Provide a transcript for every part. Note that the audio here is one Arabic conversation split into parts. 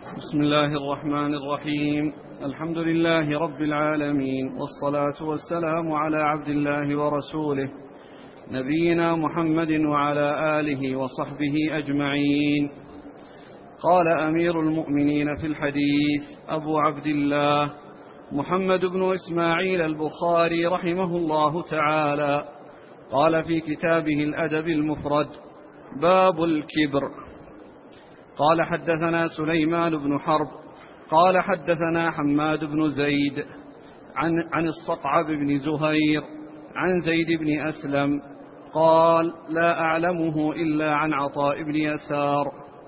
بسم الله الرحمن الرحيم. الحمد لله رب العالمين، والصلاة والسلام على عبد الله ورسوله نبينا محمد وعلى آله وصحبه أجمعين. قال أمير المؤمنين في الحديث أبو عبد الله محمد بن إسماعيل البخاري رحمه الله تعالى، قال في كتابه الأدب المفرد: باب الكبر. قال حدثنا سليمان بن حرب قال حدثنا حماد بن زيد عن الصقعب بن زهير عن زيد بن أسلم قال: لا أعلمه إلا عن عطاء بن يسار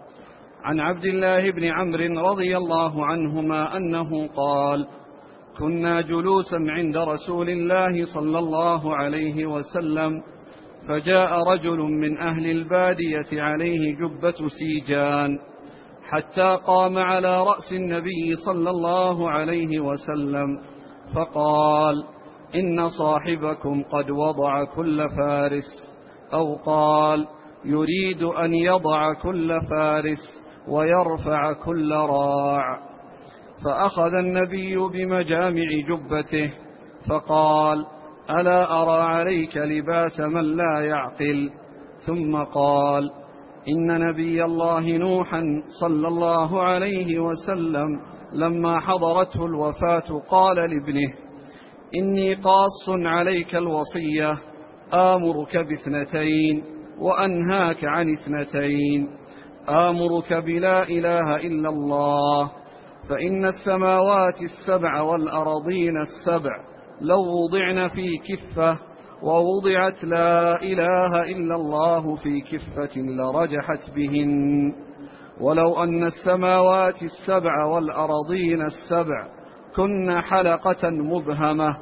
عن عبد الله بن عمرو رضي الله عنهما أنه قال: كنا جلوسا عند رسول الله صلى الله عليه وسلم، فجاء رجل من أهل البادية عليه جبة سيجان، حتى قام على رأس النبي صلى الله عليه وسلم فقال: إن صاحبكم قد وضع كل فارس، أو قال: يريد أن يضع كل فارس ويرفع كل راع. فأخذ النبي بمجامع جبته فقال: ألا أرى عليك لباس من لا يعقل؟ ثم قال: إن نبي الله نوحا صلى الله عليه وسلم لما حضرته الوفاة قال لابنه: إني قاص عليك الوصية، آمرك باثنتين وأنهاك عن اثنتين، آمرك بلا إله إلا الله، فإن السماوات السبع والأرضين السبع لو وضعن في كفة ووضعت لا إله إلا الله في كفة لرجحت بهن، ولو أن السماوات السبع والأرضين السبع كن حلقة مبهمة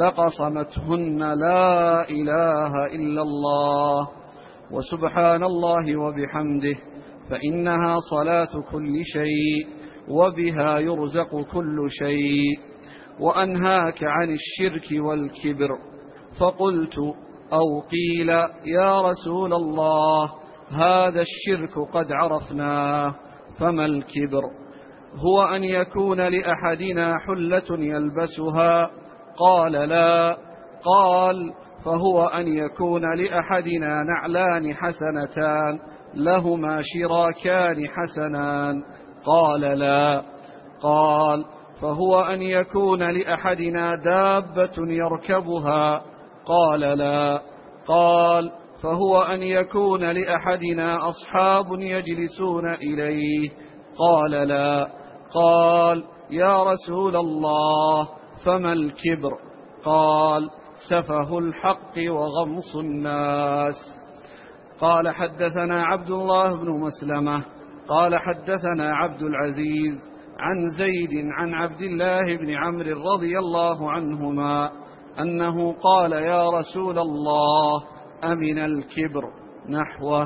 لقصمتهن لا إله إلا الله، وسبحان الله وبحمده، فإنها صلاة كل شيء وبها يرزق كل شيء، وأنهاك عن الشرك والكبر. فقلت: أو قيل: يا رسول الله، هذا الشرك قد عرفناه، فما الكبر؟ هو أن يكون لأحدنا حلة يلبسها؟ قال: لا. قال: فهو أن يكون لأحدنا نعلان حسنتان لهما شراكان حسنان؟ قال: لا. قال: فهو أن يكون لأحدنا دابة يركبها؟ قال: لا. قال: فهو أن يكون لأحدنا أصحاب يجلسون إليه؟ قال: لا. قال: يا رسول الله، فما الكبر؟ قال: سفه الحق وغمص الناس. قال حدثنا عبد الله بن مسلمة قال حدثنا عبد العزيز عن زيد عن عبد الله بن عمرو رضي الله عنهما أنه قال: يا رسول الله، أمن الكبر؟ نحوه.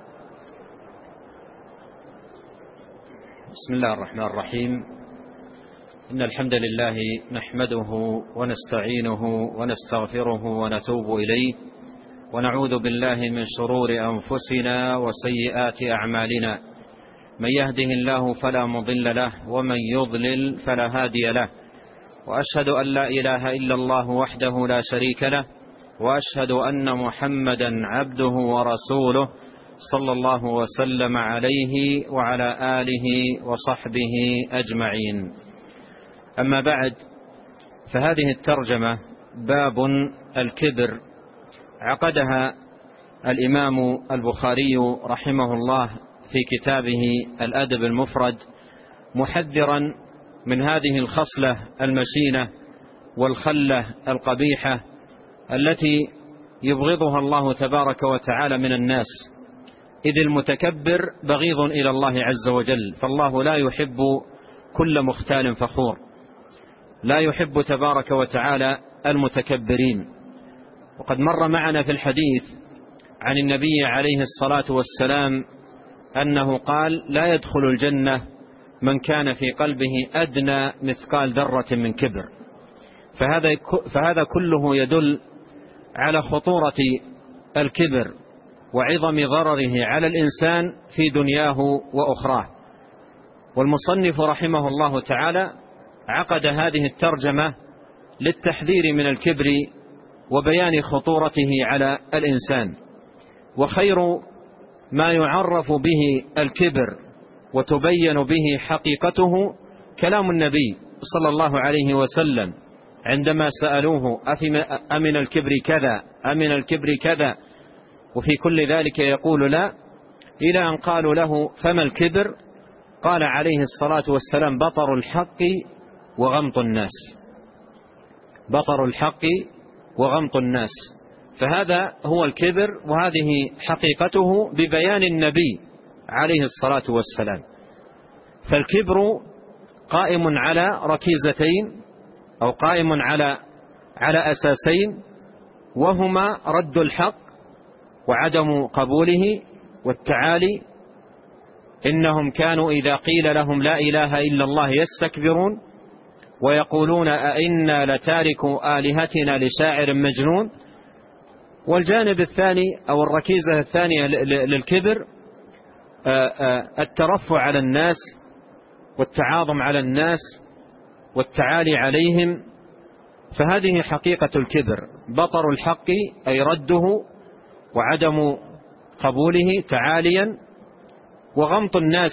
بسم الله الرحمن الرحيم. إن الحمد لله نحمده ونستعينه ونستغفره ونتوب إليه، ونعوذ بالله من شرور أنفسنا وسيئات أعمالنا، من يهده الله فلا مضل له، ومن يضلل فلا هادي له، وأشهد أن لا إله إلا الله وحده لا شريك له، وأشهد أن محمدا عبده ورسوله صلى الله وسلم عليه وعلى آله وصحبه أجمعين. أما بعد، فهذه الترجمة باب الكبر عقدها الإمام البخاري رحمه الله في كتابه الأدب المفرد، محذرا من هذه الخصلة المشينة والخلة القبيحة التي يبغضها الله تبارك وتعالى من الناس، إذ المتكبر بغيض إلى الله عز وجل، فالله لا يحب كل مختال فخور، لا يحب تبارك وتعالى المتكبرين. وقد مر معنا في الحديث عن النبي عليه الصلاة والسلام أنه قال: لا يدخل الجنة من كان في قلبه أدنى مثقال ذرة من كبر. فهذا كله يدل على خطورة الكبر وعظم ضرره على الإنسان في دنياه وأخراه. والمصنف رحمه الله تعالى عقد هذه الترجمة للتحذير من الكبر وبيان خطورته على الإنسان. وخير ما يعرف به الكبر وتبين به حقيقته كلام النبي صلى الله عليه وسلم عندما سألوه أمن الكبر كذا أمن الكبر كذا، وفي كل ذلك يقول لا، إلى أن قالوا له فما الكبر؟ قال عليه الصلاة والسلام بطر الحق وغمط الناس. بطر الحق وغمط الناس. فهذا هو الكبر، وهذه حقيقته ببيان النبي عليه الصلاة والسلام. فالكبر قائم على ركيزتين أو قائم على أساسين، وهما رد الحق وعدم قبوله والتعالي. إنهم كانوا إذا قيل لهم لا إله إلا الله يستكبرون ويقولون أئنا لتاركوا آلهتنا لشاعر مجنون. والجانب الثاني أو الركيزة الثانية للكبر الترفع على الناس والتعاظم على الناس والتعالي عليهم. فهذه حقيقة الكبر، بطر الحق أي رده وعدم قبوله تعاليا، وغمط الناس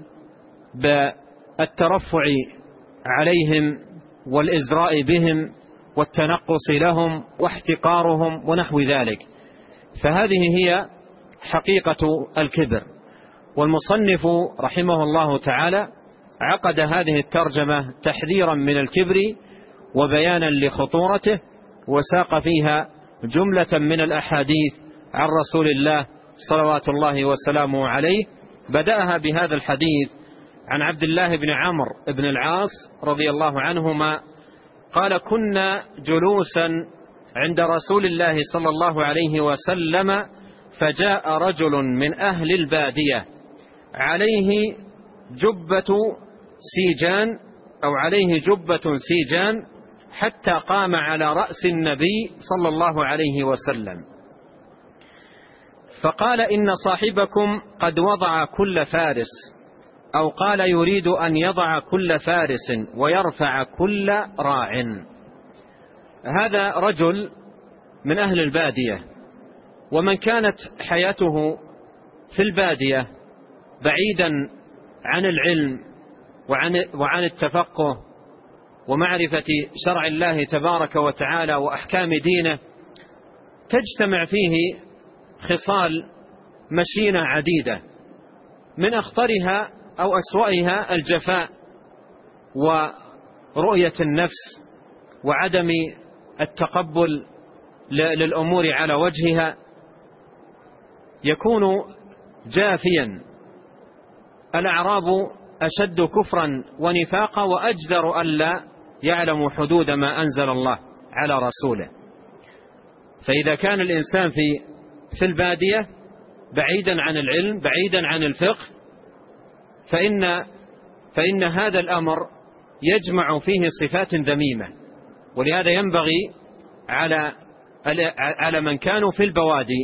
بالترفع عليهم والإزراء بهم والتنقص لهم واحتقارهم ونحو ذلك. فهذه هي حقيقة الكبر. والمصنف رحمه الله تعالى عقد هذه الترجمة تحذيرا من الكبر وبيانا لخطورته، وساق فيها جملة من الأحاديث عن رسول الله صلوات الله وسلامه عليه. بدأها بهذا الحديث عن عبد الله بن عمرو بن العاص رضي الله عنهما قال كنا جلوسا عند رسول الله صلى الله عليه وسلم فجاء رجل من أهل البادية عليه جبة سيجان أو عليه جبة سيجان حتى قام على رأس النبي صلى الله عليه وسلم، فقال إن صاحبكم قد وضع كل فارس، أو قال يريد أن يضع كل فارس ويرفع كل راع. هذا رجل من أهل البادية، ومن كانت حياته في البادية بعيدا عن العلم وعن التفقه ومعرفة شرع الله تبارك وتعالى وأحكام دينه، تجتمع فيه خصال مشينة عديدة، من أخطرها أو أسوأها الجفاء ورؤية النفس وعدم التقبل للأمور على وجهها. يكون جافيا. الأعراب أشد كفرا ونفاقا وأجدر ألا يعلموا حدود ما أنزل الله على رسوله. فإذا كان الإنسان في البادية بعيدا عن العلم بعيدا عن الفقه، فإن هذا الأمر يجمع فيه صفات ذميمة. ولهذا ينبغي على من كانوا في البوادي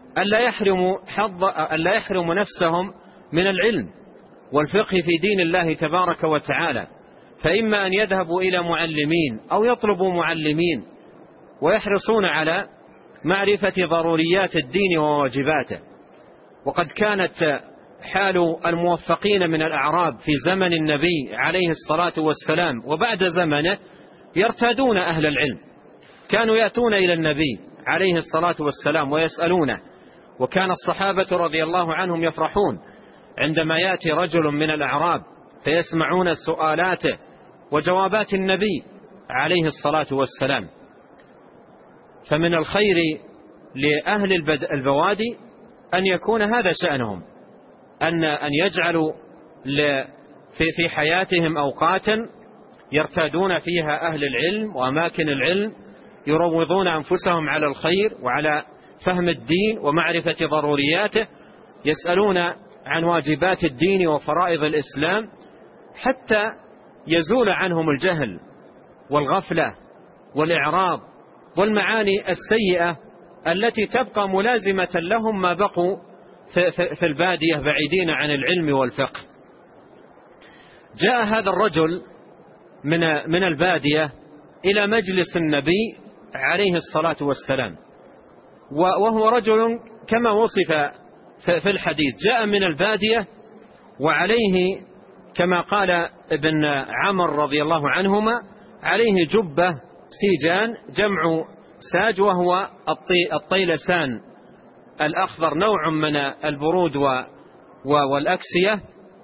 ألا يحرموا نفسهم من العلم والفقه في دين الله تبارك وتعالى، فإما أن يذهبوا إلى معلمين أو يطلبوا معلمين ويحرصون على معرفة ضروريات الدين وواجباته. وقد كانت حال الموفقين من الأعراب في زمن النبي عليه الصلاة والسلام وبعد زمنه يرتادون أهل العلم، كانوا يأتون إلى النبي عليه الصلاة والسلام ويسألونه، وكان الصحابة رضي الله عنهم يفرحون عندما يأتي رجل من الأعراب فيسمعون سؤالاته وجوابات النبي عليه الصلاة والسلام. فمن الخير لأهل البوادي أن يكون هذا شأنهم، أن يجعلوا في حياتهم أوقاتا يرتادون فيها أهل العلم وأماكن العلم، يروضون أنفسهم على الخير وعلى فهم الدين ومعرفة ضرورياته، يسألون عن واجبات الدين وفرائض الإسلام، حتى يزول عنهم الجهل والغفلة والإعراض والمعاني السيئة التي تبقى ملازمة لهم ما بقوا في البادية بعيدين عن العلم والفقه. جاء هذا الرجل من البادية إلى مجلس النبي عليه الصلاة والسلام، وهو رجل كما وصف في الحديث، جاء من البادية وعليه كما قال ابن عمر رضي الله عنهما عليه جبة سيجان جمع ساج، وهو الطيلسان الأخضر، نوع من البرود والأكسية،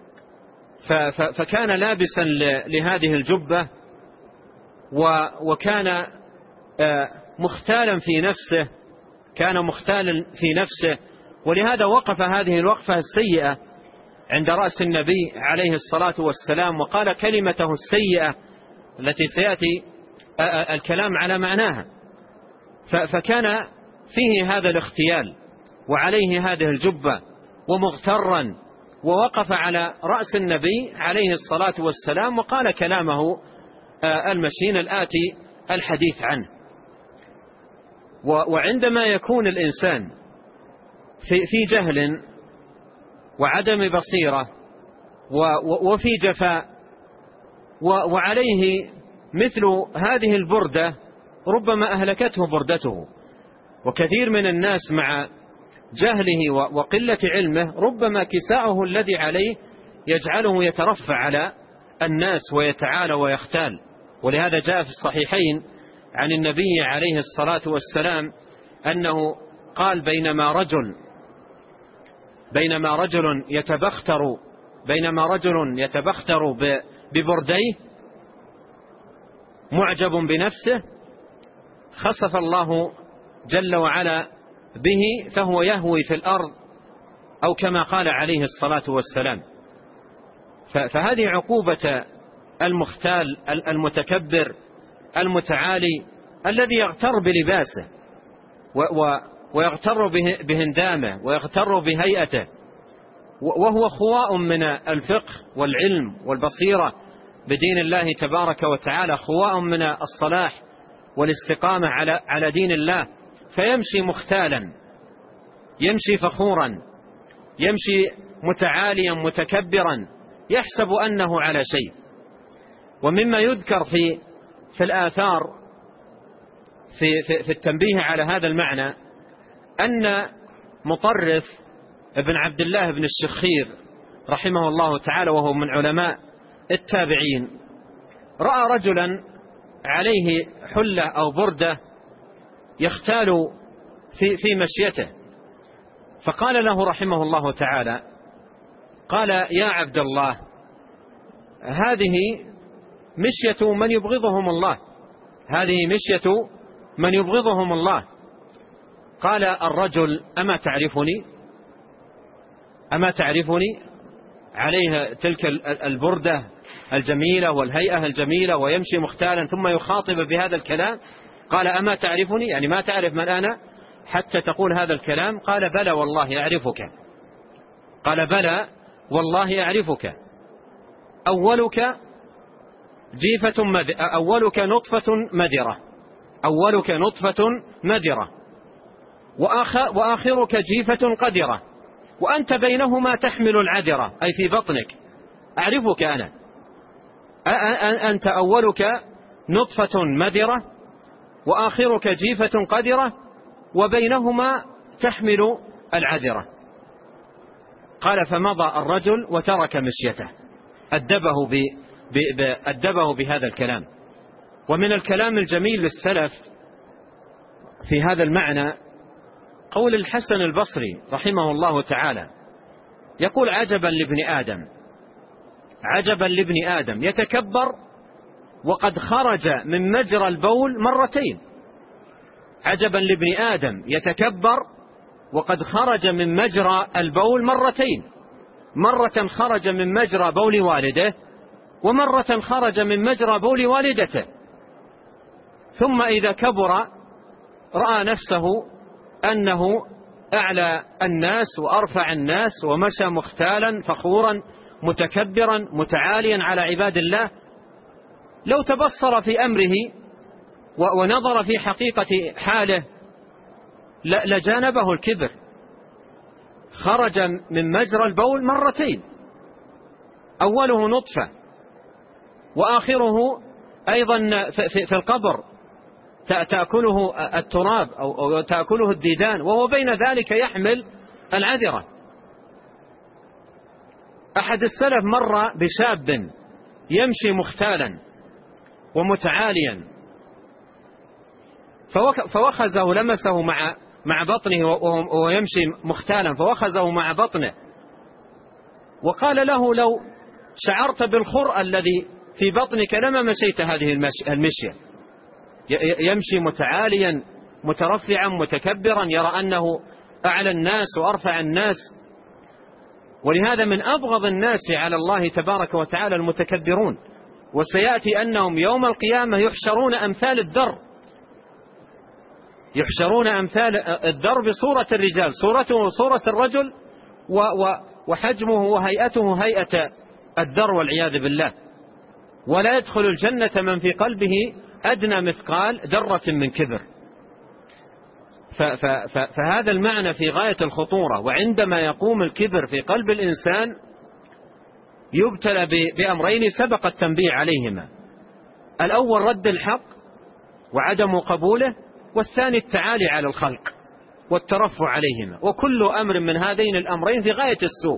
فكان لابسا لهذه الجبة وكان مختالا في نفسه، كان مختالا في نفسه، ولهذا وقف هذه الوقفة السيئة عند رأس النبي عليه الصلاة والسلام وقال كلمته السيئة التي سيأتي الكلام على معناها. فكان فيه هذا الاختيال وعليه هذه الجبة ومغترا، ووقف على رأس النبي عليه الصلاة والسلام وقال كلامه المشين الآتي الحديث عنه. وعندما يكون الإنسان في جهل وعدم بصيرة وفي جفاء وعليه مثل هذه البردة ربما أهلكته بردته، وكثير من الناس مع جهله وقلة علمه ربما كساؤه الذي عليه يجعله يترفع على الناس ويتعالى ويختال. ولهذا جاء في الصحيحين عن النبي عليه الصلاة والسلام أنه قال بينما رجل يتبختر ببرديه معجب بنفسه خسف الله جل وعلا به فهو يهوي في الأرض، أو كما قال عليه الصلاة والسلام. فهذه عقوبة المختال المتكبر المتعالي الذي يغتر بلباسه ويغتر بهندامه ويغتر بهيئته، وهو خواء من الفقه والعلم والبصيرة بدين الله تبارك وتعالى، خواء من الصلاح والاستقامة على دين الله، فيمشي مختالا، يمشي فخورا، يمشي متعاليا متكبرا، يحسب أنه على شيء. ومما يذكر في الآثار في التنبيه على هذا المعنى أن مطرف ابن عبد الله بن الشخير رحمه الله تعالى، وهو من علماء التابعين، رأى رجلا عليه حلة أو بردة يختال في مشيته، فقال له رحمه الله تعالى، قال يا عبد الله هذه مشية من يبغضهم الله، هذه مشية من يبغضهم الله. قال الرجل أما تعرفني عليها تلك البردة الجميلة والهيئة الجميلة ويمشي مختالا ثم يخاطب بهذا الكلام؟ قال أما تعرفني، يعني ما تعرف من أنا حتى تقول هذا الكلام؟ قال بلى والله أعرفك. قال بلى والله أعرفك، أولك نطفة مذرة وآخرك جيفة قدرة وأنت بينهما تحمل العذرة، أي في بطنك. أعرفك أنا، أنت أولك نطفة مذرة وآخرك جيفة قدرة وبينهما تحمل العذرة. قال فمضى الرجل وترك مشيته، أدبه بهذا الكلام. ومن الكلام الجميل للسلف في هذا المعنى قول الحسن البصري رحمه الله تعالى، يقول عجبا لابن آدم يتكبر وقد خرج من مجرى البول مرتين. عجبا لابن آدم يتكبر وقد خرج من مجرى البول مرتين، مرة خرج من مجرى بول والده ومرة خرج من مجرى بول والدته، ثم إذا كبر رأى نفسه أنه أعلى الناس وأرفع الناس ومشى مختالا فخورا متكبرا متعاليا على عباد الله. لو تبصر في أمره ونظر في حقيقة حاله لجانبه الكبر. خرج من مجرى البول مرتين، أوله نطفة وآخره أيضا في القبر تأكله التراب أو تأكله الديدان، وهو بين ذلك يحمل العذرة. أحد السلف مر بشاب يمشي مختالا ومتعاليا، فوخزه، لمسه مع بطنه وهو يمشي مختالا، فوخزه مع بطنه وقال له: لو شعرت بالخرء الذي في بطنك لما مشيت هذه المشية. يمشي متعاليا مترفعا متكبرا، يرى أنه أعلى الناس وأرفع الناس. ولهذا من أبغض الناس على الله تبارك وتعالى المتكبرون، وسيأتي أنهم يوم القيامة يحشرون أمثال الذر، يحشرون أمثال الذر بصورة الرجال، صورته صورة الرجل وحجمه وهيئته هيئة الذر والعياذ بالله. ولا يدخل الجنة من في قلبه أدنى مثقال ذرة من كبر. فهذا المعنى في غاية الخطورة. وعندما يقوم الكبر في قلب الإنسان يبتلى بأمرين سبق التنبيه عليهما: الأول رد الحق وعدم قبوله، والثاني التعالي على الخلق والترفع عليهما، وكل أمر من هذين الأمرين في غاية السوء.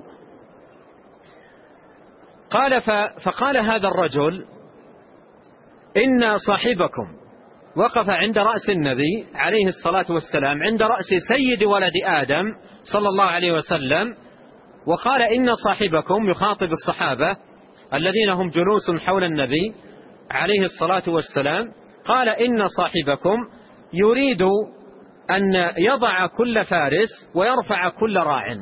فقال هذا الرجل: إن صاحبكم وقف عند رأس النبي عليه الصلاة والسلام، عند رأس سيد ولد آدم صلى الله عليه وسلم، وقال: إن صاحبكم، يخاطب الصحابة الذين هم جلوس حول النبي عليه الصلاة والسلام، قال: إن صاحبكم يريد أن يضع كل فارس ويرفع كل راع.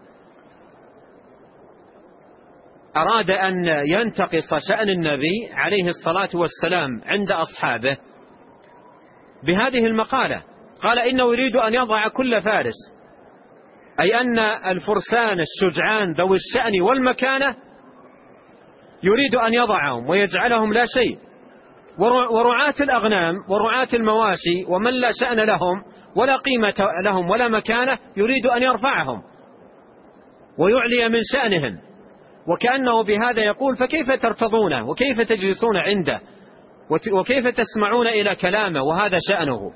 أراد أن ينتقص شأن النبي عليه الصلاة والسلام عند أصحابه بهذه المقالة. قال: إنه يريد أن يضع كل فارس، أي أن الفرسان الشجعان ذوي الشأن والمكانة يريد أن يضعهم ويجعلهم لا شيء، ورعاة الأغنام ورعاة المواشي ومن لا شأن لهم ولا قيمة لهم ولا مكانة يريد أن يرفعهم ويعلي من شأنهم. وكأنه بهذا يقول: فكيف ترتضونه وكيف تجلسون عنده وكيف تسمعون إلى كلامه وهذا شأنه؟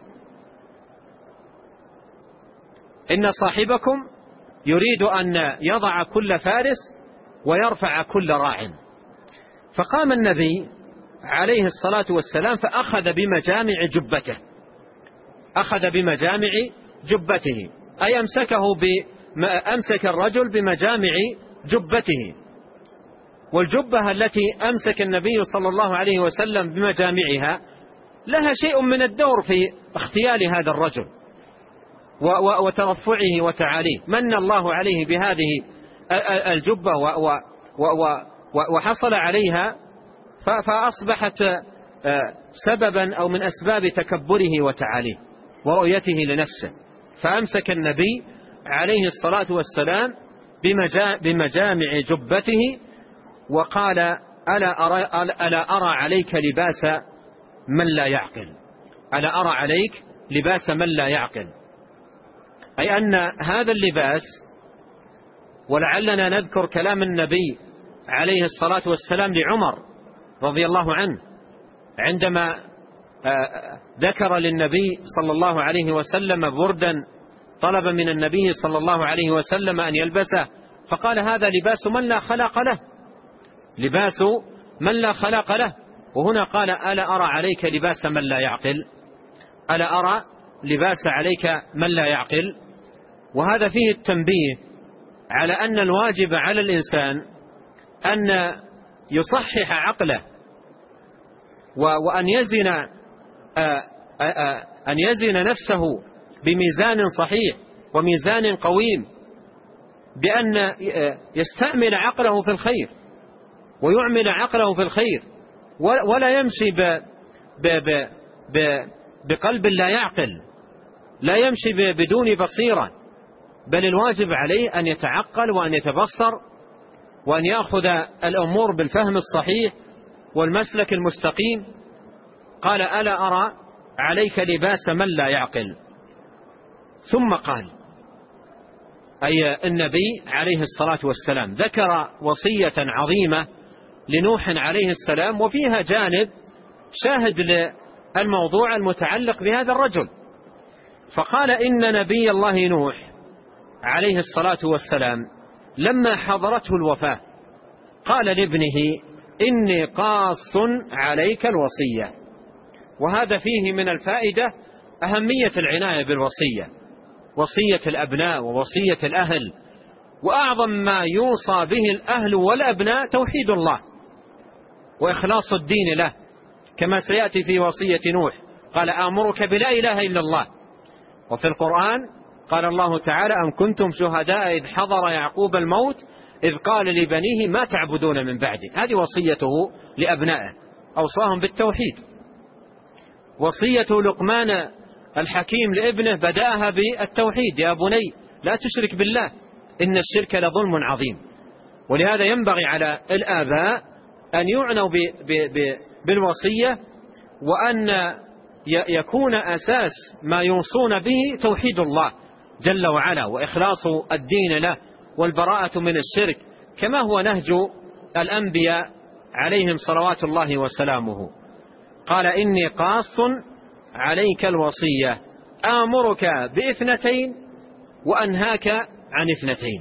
إن صاحبكم يريد أن يضع كل فارس ويرفع كل راع. فقام النبي عليه الصلاة والسلام فأخذ بمجامع جبته، أخذ بمجامع جبته، أي أمسك الرجل بمجامع جبته. والجبة التي أمسك النبي صلى الله عليه وسلم بمجامعها لها شيء من الدور في اختيال هذا الرجل وترفعه وتعاليه. من الله عليه بهذه الجبة وحصل عليها، فأصبحت سببا أو من أسباب تكبره وتعاليه ورؤيته لنفسه. فأمسك النبي عليه الصلاة والسلام بمجامع جبته وقال: ألا أرى عليك لباس من لا يعقل، ألا أرى عليك لباس من لا يعقل، أي أن هذا اللباس. ولعلنا نذكر كلام النبي عليه الصلاة والسلام لعمر رضي الله عنه عندما ذكر للنبي صلى الله عليه وسلم بردا طلب من النبي صلى الله عليه وسلم أن يلبسه، فقال: هذا لباس من لا خلق له، لباس من لا خلق له. وهنا قال: ألا أرى عليك لباس من لا يعقل، ألا أرى لباس عليك من لا يعقل. وهذا فيه التنبيه على أن الواجب على الإنسان أن يصحح عقله وأن يزن نفسه بميزان صحيح وميزان قويم، بأن يستعمل عقله في الخير ويعمل عقله في الخير، ولا يمشي بقلب لا يعقل، لا يمشي بدون بصيرة، بل الواجب عليه أن يتعقل وأن يتبصر وأن يأخذ الأمور بالفهم الصحيح والمسلك المستقيم. قال: ألا أرى عليك لباس من لا يعقل. ثم قال، أي النبي عليه الصلاة والسلام ذكر وصية عظيمة لنوح عليه السلام، وفيها جانب شاهد للموضوع المتعلق بهذا الرجل. فقال إن نبي الله نوح عليه الصلاة والسلام لما حضرته الوفاة قال لابنه إني قاص عليك الوصية. وهذا فيه من الفائدة أهمية العناية بالوصية، وصية الأبناء ووصية الأهل. وأعظم ما يوصى به الأهل والأبناء توحيد الله وإخلاص الدين له، كما سيأتي في وصية نوح قال آمرك بلا إله إلا الله. وفي القرآن قال الله تعالى أم كنتم شهداء إذ حضر يعقوب الموت إذ قال لبنيه ما تعبدون من بعدي. هذه وصيته لأبنائه، أوصاهم بالتوحيد. وصية لقمان الحكيم لابنه بدأها بالتوحيد، يا بني لا تشرك بالله إن الشرك لظلم عظيم. ولهذا ينبغي على الآباء أن يعنوا بالوصية، وأن يكون أساس ما يوصون به توحيد الله جل وعلا وإخلاص الدين له والبراءة من الشرك، كما هو نهج الأنبياء عليهم صلوات الله وسلامه. قال إني قاص عليك الوصية آمرك باثنتين وأنهاك عن اثنتين.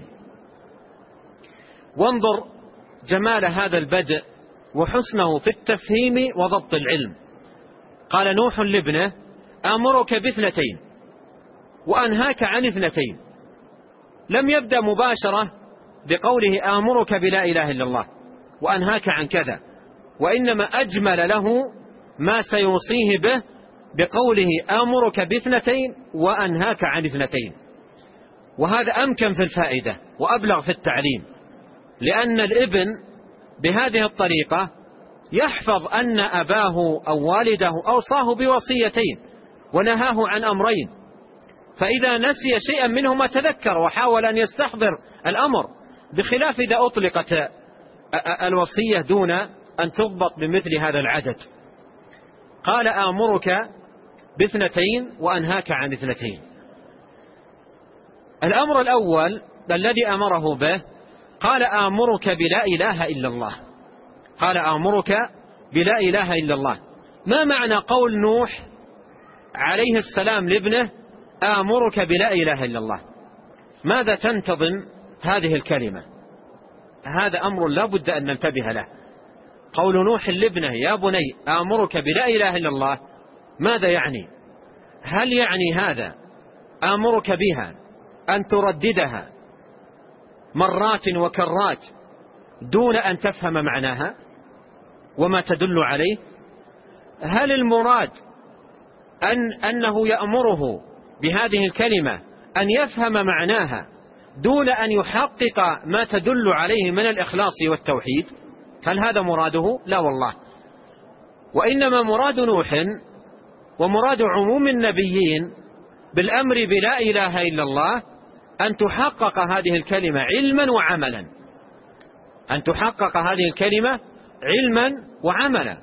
وانظر جمال هذا البدء وحسنه في التفهيم وضبط العلم. قال نوح لابنه آمرك باثنتين وأنهاك عن اثنتين. لم يبدأ مباشرة بقوله آمرك بلا إله إلا الله وأنهاك عن كذا، وإنما أجمل له ما سيوصيه به بقوله آمرك باثنتين وأنهاك عن اثنتين. وهذا أمكن في الفائدة وأبلغ في التعليم، لأن الابن بهذه الطريقة يحفظ أن أباه أو والده أوصاه بوصيتين ونهاه عن أمرين، فإذا نسي شيئا منهما تذكر وحاول أن يستحضر الأمر، بخلاف إذا أطلقت الوصية دون أن تضبط بمثل هذا العدد. قال آمرك باثنتين وأنهاك عن اثنتين. الأمر الأول الذي أمره به قال آمرك بلا إله إلا الله. قال آمرك بلا إله إلا الله. ما معنى قول نوح عليه السلام لابنه آمرك بلا إله إلا الله؟ ماذا تنتظم هذه الكلمة؟ هذا أمر لا بد أن ننتبه له. قول نوح لابنه يا بني آمرك بلا إله إلا الله ماذا يعني؟ هل يعني هذا آمرك بها أن ترددها مرات وكرات دون أن تفهم معناها وما تدل عليه؟ هل المراد أنه يأمره بهذه الكلمة أن يفهم معناها دون أن يحقق ما تدل عليه من الإخلاص والتوحيد؟ هل هذا مراده؟ لا والله. وإنما مراد نوح ومراد عموم النبيين بالأمر بلا إله إلا الله أن تحقق هذه الكلمة علما وعملا، أن تحقق هذه الكلمة علما وعملا.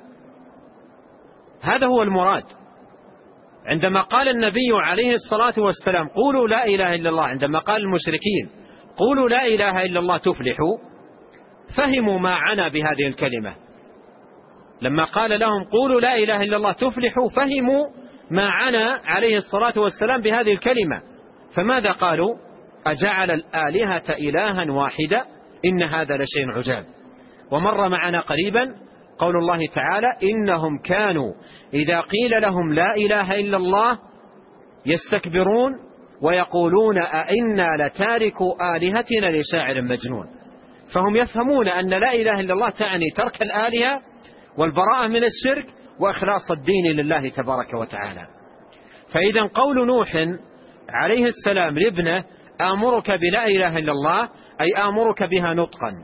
هذا هو المراد. عندما قال النبي عليه الصلاة والسلام قولوا لا إله إلا الله، عندما قال المشركين قولوا لا إله إلا الله تفلحوا، فهموا ما عنى بهذه الكلمة. لما قال لهم قولوا لا إله إلا الله تفلحوا فهموا ما عنى عليه الصلاة والسلام بهذه الكلمة. فماذا قالوا؟ أجعل الآلهة إلها واحدا إن هذا لشيء عجاب. ومر معنا قريبا قول الله تعالى إنهم كانوا إذا قيل لهم لا إله إلا الله يستكبرون ويقولون أئنا لتاركوا آلهتنا لشاعر مجنون. فهم يفهمون أن لا إله إلا الله تعني ترك الآلهة والبراءة من الشرك وإخلاص الدين لله تبارك وتعالى. فإذا قول نوح عليه السلام لابنه آمرك بلا إله إلا الله أي آمرك بها نطقا،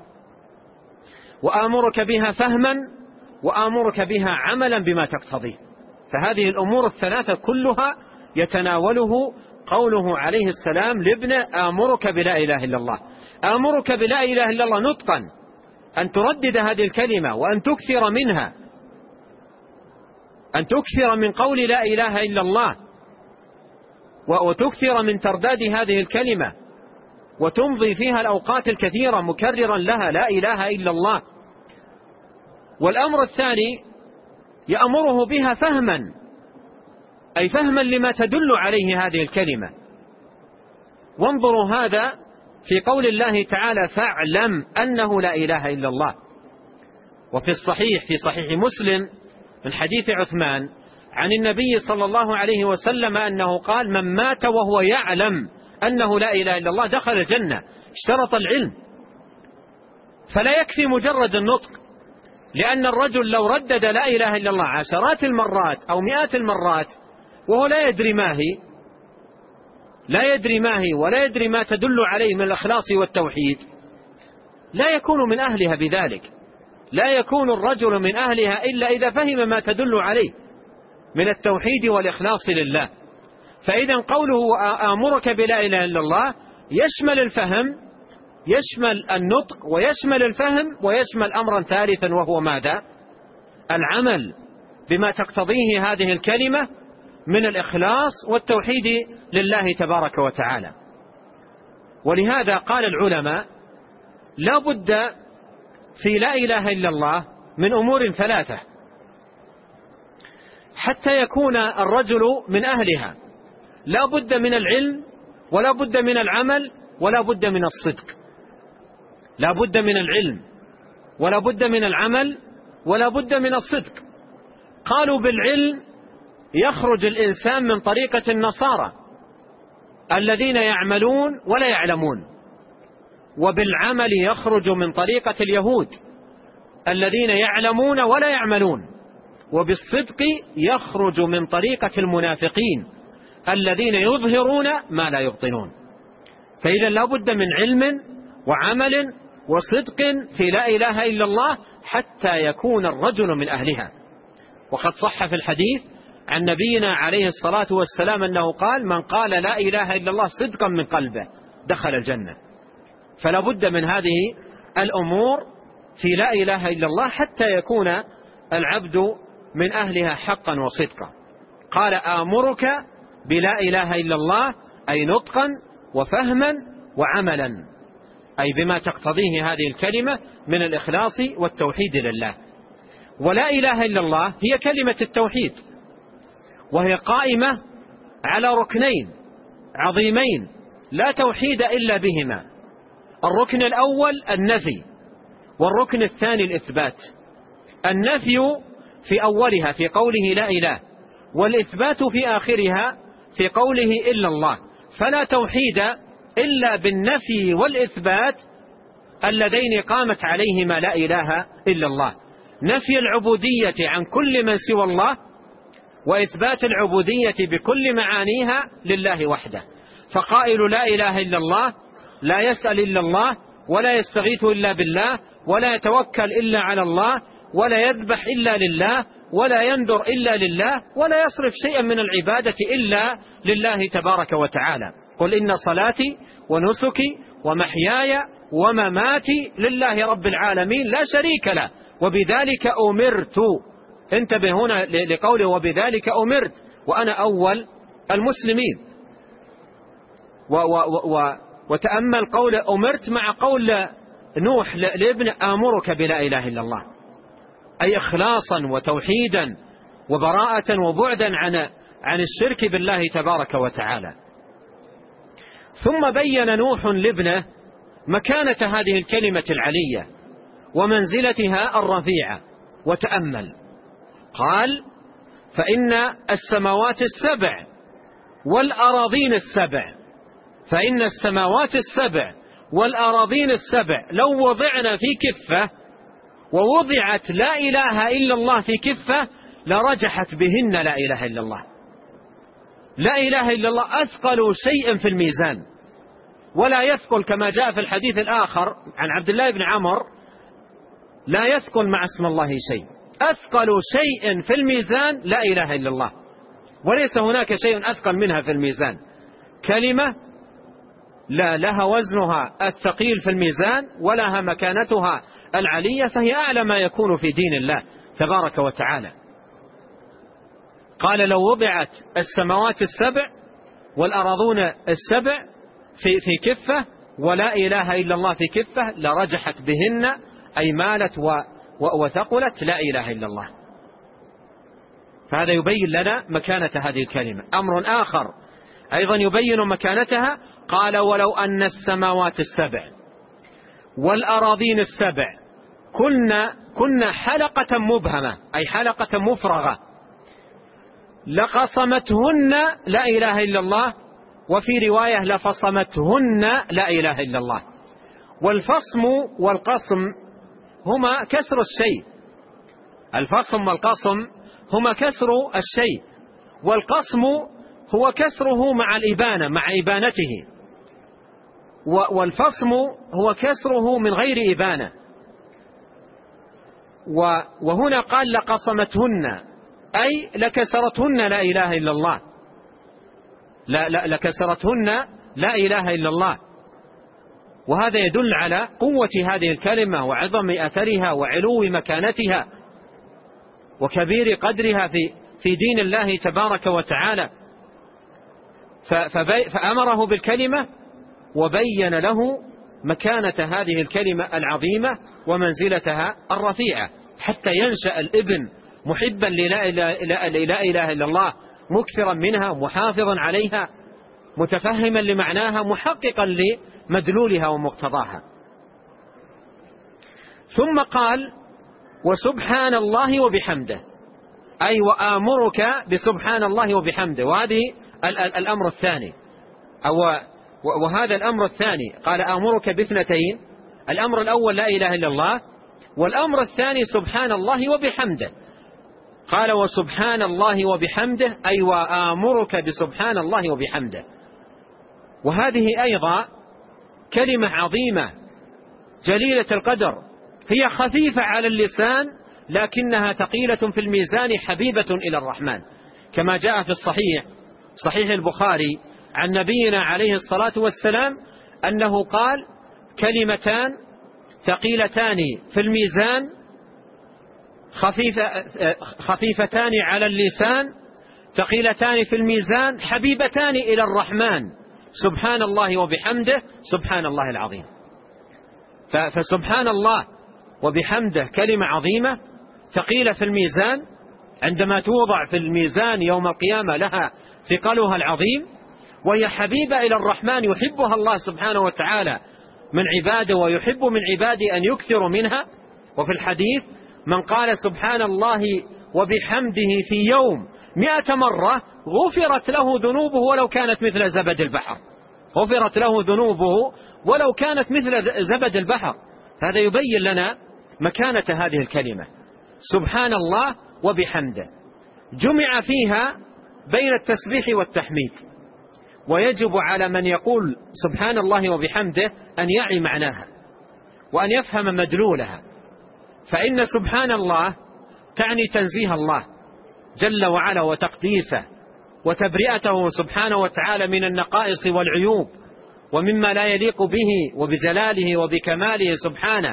وآمرك بها فهما، وآمرك بها عملا بما تقتضيه. فهذه الأمور الثلاثة كلها يتناوله قوله عليه السلام لابنه آمرك بلا إله إلا الله. آمرك بلا إله إلا الله نطقا، أن تردد هذه الكلمة وأن تكثر منها، أن تكثر من قول لا إله إلا الله وتكثر من ترداد هذه الكلمة وتمضي فيها الأوقات الكثيرة مكررا لها لا إله إلا الله. والأمر الثاني يأمره بها فهما، أي فهما لما تدل عليه هذه الكلمة. وانظروا هذا في قول الله تعالى: فاعلم أنه لا إله إلا الله. وفي الصحيح في صحيح مسلم من حديث عثمان عن النبي صلى الله عليه وسلم أنه قال: من مات وهو يعلم أنه لا إله إلا الله دخل الجنة. اشترط العلم، فلا يكفي مجرد النطق، لأن الرجل لو ردد لا إله إلا الله عشرات المرات أو مئات المرات وهو لا يدري ما هي ولا يدري ما تدل عليه من الإخلاص والتوحيد، لا يكون من أهلها بذلك. لا يكون الرجل من أهلها إلا إذا فهم ما تدل عليه من التوحيد والإخلاص لله. فإذا قوله آمرك بلا إله إلا الله يشمل الفهم، يشمل النطق، ويشمل الفهم، ويشمل أمرا ثالثا، وهو ماذا؟ العمل بما تقتضيه هذه الكلمة من الإخلاص والتوحيد لله تبارك وتعالى. ولهذا قال العلماء: لا بد في لا إله إلا الله من أمور ثلاثة حتى يكون الرجل من أهلها. لا بد من العلم، ولا بد من العمل، ولا بد من الصدق. لا بد من العلم، ولا بد من العمل، ولا بد من الصدق. قالوا: بالعلم يخرج الإنسان من طريقة النصارى الذين يعملون ولا يعلمون، وبالعمل يخرج من طريقة اليهود الذين يعلمون ولا يعملون، وبالصدق يخرج من طريقة المنافقين الذين يظهرون ما لا يبطنون. فإذا لا بد من علم وعمل وصدق في لا إله إلا الله حتى يكون الرجل من أهلها. وقد صح في الحديث عن نبينا عليه الصلاة والسلام أنه قال: من قال لا إله إلا الله صدقا من قلبه دخل الجنة. فلا بد من هذه الأمور في لا إله إلا الله حتى يكون العبد من أهلها حقا وصدقا. قال: آمرك بلا إله إلا الله، أي نطقا وفهما وعملا، أي بما تقتضيه هذه الكلمة من الإخلاص والتوحيد لله. ولا إله إلا الله هي كلمة التوحيد، وهي قائمة على ركنين عظيمين لا توحيد إلا بهما. الركن الأول النفي، والركن الثاني الإثبات. النفي في أولها في قوله لا إله، والإثبات في آخرها في قوله إلا الله. فلا توحيد إلا بالنفي والإثبات اللذين قامت عليهما لا إله إلا الله. نفي العبودية عن كل من سوى الله، وإثبات العبودية بكل معانيها لله وحده. فقائل لا إله إلا الله لا يسأل إلا الله، ولا يستغيث إلا بالله، ولا يتوكل إلا على الله، ولا يذبح إلا لله، ولا ينذر إلا لله، ولا يصرف شيئا من العبادة إلا لله تبارك وتعالى. قل إن صلاتي ونسكي ومحياي ومماتي لله رب العالمين لا شريك له وبذلك أمرت. انتبه هنا لقوله وبذلك أمرت، وأنا أول المسلمين. وتأمل قول أمرت مع قول نوح لابن آمرك بلا إله إلا الله، أي إخلاصا وتوحيدا وبراءة وبعدا عن الشرك بالله تبارك وتعالى. ثم بين نوح لابنه مكانة هذه الكلمة العلية ومنزلتها الرفيعة. وتأمل قال: فإن السماوات السبع والأراضين السبع، فإن السماوات السبع والأراضين السبع لو وضعنا في كفة ووضعت لا إله إلا الله في كفة لرجحت بهن لا إله إلا الله. لا إله إلا الله أثقل شيء في الميزان، ولا يثقل كما جاء في الحديث الآخر عن عبد الله بن عمر: لا يثقل مع اسم الله شيء. أثقل شيء في الميزان لا إله إلا الله، وليس هناك شيء أثقل منها في الميزان. كلمة لا لها وزنها الثقيل في الميزان ولها مكانتها العلية، فهي أعلى ما يكون في دين الله تبارك وتعالى. قال: لو وضعت السماوات السبع والأراضون السبع في كفة ولا إله إلا الله في كفة لرجحت بهن، أي مالت وثقلت لا إله إلا الله. فهذا يبين لنا مكانة هذه الكلمة. أمر آخر أيضا يبين مكانتها، قال ولو أن السماوات السبع والأراضين السبع كنا حلقة مبهمة أي حلقة مفرغة لقصمتهن لا إله إلا الله، وفي رواية لفصمتهن لا إله إلا الله. والفصم والقصم هما كسر الشيء، الفصم والقصم هما كسر الشيء، والقصم هو كسره مع الإبانة مع إبانته، والفصم هو كسره من غير إبانة. وهنا قال لقصمتهن أي لكسرتهن لا إله إلا الله، لكسرتهن لا إله إلا الله. وهذا يدل على قوة هذه الكلمة وعظم أثرها وعلو مكانتها وكبير قدرها في دين الله تبارك وتعالى. فأمره بالكلمة وبين له مكانة هذه الكلمة العظيمة ومنزلتها الرفيعة، حتى ينشأ الابن محبا لا إله إلا الله، مكثرا منها، محافظا عليها، متفهما لمعناها، محققا لمدلولها ومقتضاها. ثم قال وسبحان الله وبحمده، أي وآمرك بسبحان الله وبحمده. وهذه الأمر الثاني، وهذا الأمر الثاني قال آمرك باثنتين، الأمر الأول لا إله إلا الله، والأمر الثاني سبحان الله وبحمده. قال وسبحان الله وبحمده أي وآمرك بسبحان الله وبحمده. وهذه أيضا كلمة عظيمة جليلة القدر، هي خفيفة على اللسان لكنها ثقيلة في الميزان حبيبة إلى الرحمن، كما جاء في صحيح البخاري عن نبينا عليه الصلاة والسلام أنه قال كلمتان ثقيلتان في الميزان خفيفتان على اللسان ثقيلتان في الميزان حبيبتان إلى الرحمن، سبحان الله وبحمده سبحان الله العظيم. فسبحان الله وبحمده كلمة عظيمة ثقيلة في الميزان، عندما توضع في الميزان يوم القيامة لها ثقلها العظيم، وهي حبيبة إلى الرحمن يحبها الله سبحانه وتعالى من عباده، ويحب من عباده أن يكثروا منها. وفي الحديث من قال سبحان الله وبحمده في يوم 100 مرة غفرت له ذنوبه ولو كانت مثل زبد البحر، غفرت له ذنوبه ولو كانت مثل زبد البحر. هذا يبين لنا مكانة هذه الكلمة سبحان الله وبحمده، جمع فيها بين التسبيح والتحميد. ويجب على من يقول سبحان الله وبحمده أن يعي معناها وأن يفهم مدلولها، فإن سبحان الله تعني تنزيه الله جل وعلا وتقديسه وتبرئته سبحانه وتعالى من النقائص والعيوب ومما لا يليق به وبجلاله وبكماله سبحانه،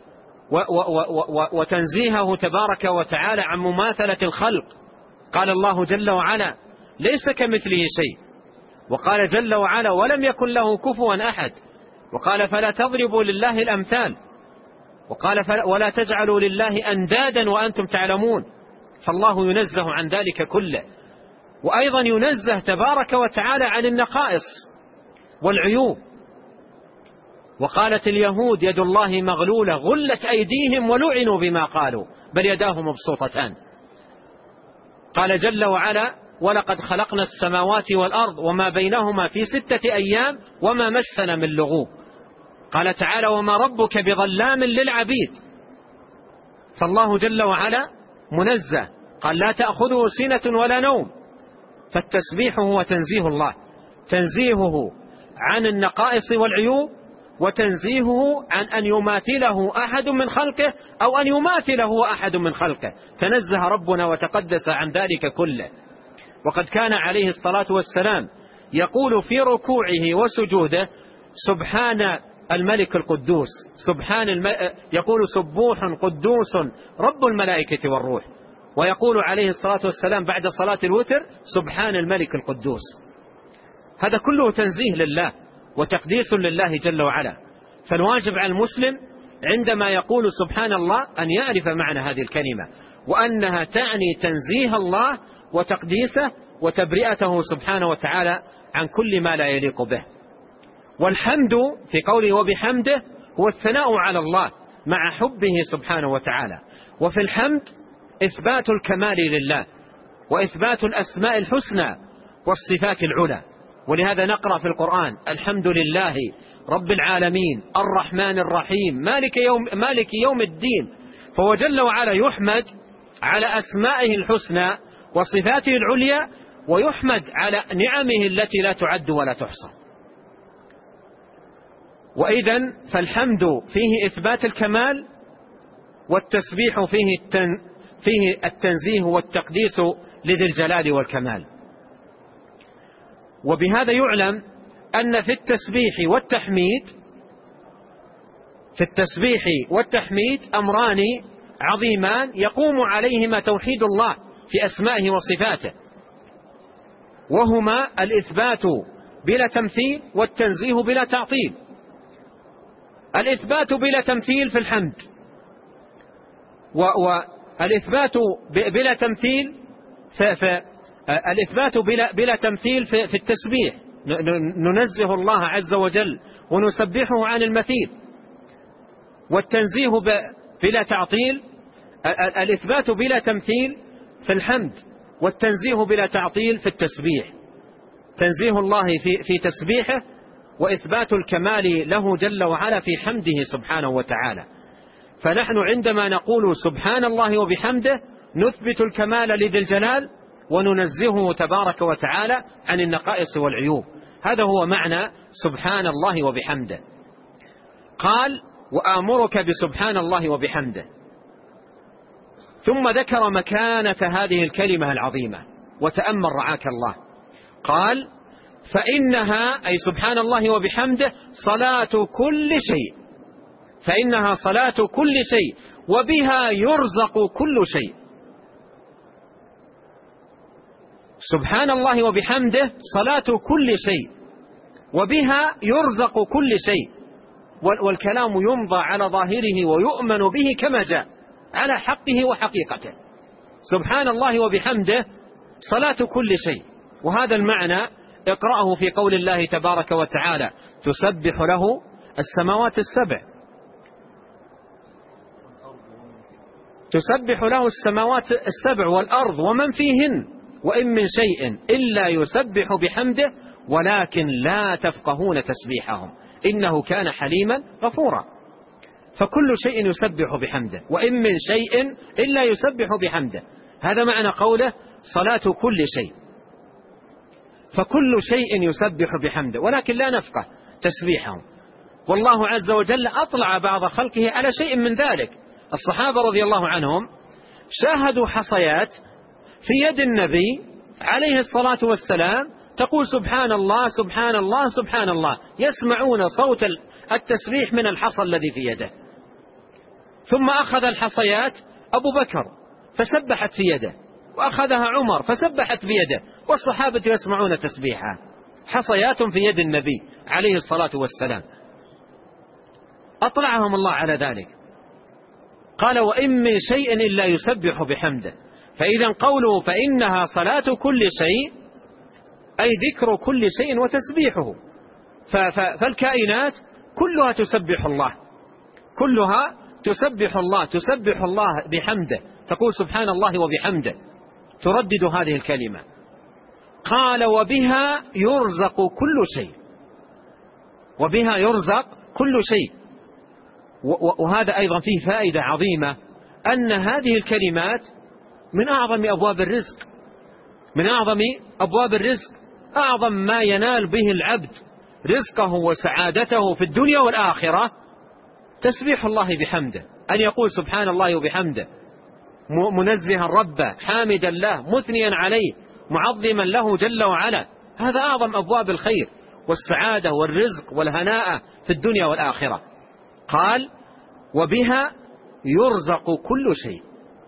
وتنزيهه تبارك وتعالى عن مماثلة الخلق. قال الله جل وعلا ليس كمثله شيء، وقال جل وعلا ولم يكن له كفوا أحد، وقال فلا تضربوا لله الأمثال، وقال ولا تجعلوا لله أندادا وأنتم تعلمون. فالله ينزه عن ذلك كله، وأيضا ينزه تبارك وتعالى عن النقائص والعيوب. وقالت اليهود يد الله مغلولة غلت أيديهم ولعنوا بما قالوا بل يداه مبسوطتان. قال جل وعلا ولقد خلقنا السماوات والأرض وما بينهما في 6 أيام وما مسنا من لغوب. قال تعالى وما ربك بظلام للعبيد. فالله جل وعلا منزه، قال لا تأخذه سنة ولا نوم. فالتسبيح هو تنزيه الله، تنزيهه عن النقائص والعيوب، وتنزيهه عن أن يماثله أحد من خلقه أو أن يماثله أحد من خلقه. تنزه ربنا وتقدس عن ذلك كله. وقد كان عليه الصلاة والسلام يقول في ركوعه وسجوده سبحان الملك القدوس، يقول سبوح قدوس رب الملائكة والروح. ويقول عليه الصلاة والسلام بعد صلاة الوتر سبحان الملك القدوس. هذا كله تنزيه لله وتقديس لله جل وعلا. فالواجب على المسلم عندما يقول سبحان الله أن يعرف معنى هذه الكلمة، وأنها تعني تنزيه الله وتقديسه وتبرئته سبحانه وتعالى عن كل ما لا يليق به. والحمد في قوله وبحمده هو الثناء على الله مع حبه سبحانه وتعالى. وفي الحمد إثبات الكمال لله وإثبات الأسماء الحسنى والصفات العلى. ولهذا نقرأ في القرآن الحمد لله رب العالمين الرحمن الرحيم مالك يوم الدين. فهو جل وعلا يحمد على أسمائه الحسنى وصفاته العليا، ويحمد على نعمه التي لا تعد ولا تحصى. وإذن فالحمد فيه إثبات الكمال، والتسبيح فيه التنزيه والتقديس لذي الجلال والكمال. وبهذا يعلم أن في التسبيح والتحميد أمران عظيمان يقوم عليهما توحيد الله في أسمائه وصفاته، وهما الإثبات بلا تمثيل والتنزيه بلا تعطيل. الإثبات بلا تمثيل في الحمد، والإثبات بلا تمثيل الإثبات بلا تمثيل في التسبيح، ننزه الله عز وجل ونسبحه عن المثيل. والتنزيه بلا تعطيل، الإثبات بلا تمثيل في الحمد، والتنزيه بلا تعطيل في التسبيح. تنزيه الله في تسبيحه، وإثبات الكمال له جل وعلا في حمده سبحانه وتعالى. فنحن عندما نقول سبحان الله وبحمده نثبت الكمال لذي الجلال وننزهه تبارك وتعالى عن النقائص والعيوب. هذا هو معنى سبحان الله وبحمده. قال وآمرك بسبحان الله وبحمده، ثم ذكر مكانة هذه الكلمة العظيمة. وتأمل رعاك الله، قال فإنها أي سبحان الله وبحمده صلاة كل شيء، فإنها صلاة كل شيء وبها يرزق كل شيء. سبحان الله وبحمده صلاة كل شيء وبها يرزق كل شيء. والكلام يمضى على ظاهره ويؤمن به كما جاء على حقه وحقيقته. سبحان الله وبحمده صلاة كل شيء، وهذا المعنى اقرأه في قول الله تبارك وتعالى تسبح له السماوات السبع، تسبح له السماوات السبع والأرض ومن فيهن وإن من شيء إلا يسبح بحمده ولكن لا تفقهون تسبيحهم إنه كان حليما غفورا. فكل شيء يسبح بحمده، وإن من شيء إلا يسبح بحمده، هذا معنى قوله صلاة كل شيء. فكل شيء يسبح بحمده ولكن لا نفقه تسبيحهم. والله عز وجل أطلع بعض خلقه على شيء من ذلك. الصحابة رضي الله عنهم شاهدوا حصيات في يد النبي عليه الصلاة والسلام تقول سبحان الله سبحان الله سبحان الله، يسمعون صوت التسبيح من الحصى الذي في يده. ثم أخذ الحصيات أبو بكر فسبحت في يده، وأخذها عمر فسبحت بيده، والصحابة يسمعون تسبيحها. حصيات في يد النبي عليه الصلاة والسلام، أطلعهم الله على ذلك. قال وإن من شيء إلا يسبح بحمده. فإذا قوله فإنها صلاة كل شيء أي ذكر كل شيء وتسبيحه. فالكائنات كلها تسبح الله، كلها تسبح الله بحمده، تقول سبحان الله وبحمده، تردد هذه الكلمة. قال وبها يرزق كل شيء، وبها يرزق كل شيء. وهذا أيضا فيه فائدة عظيمة، أن هذه الكلمات من أعظم أبواب الرزق، من أعظم أبواب الرزق، أعظم ما ينال به العبد رزقه وسعادته في الدنيا والآخرة تسبيح الله بحمده، أن يقول سبحان الله وبحمده منزها ربه حامدا له مثنيا عليه معظما له جل وعلا. هذا أعظم أبواب الخير والسعادة والرزق والهناء في الدنيا والآخرة. قال وبها يرزق كل شيء.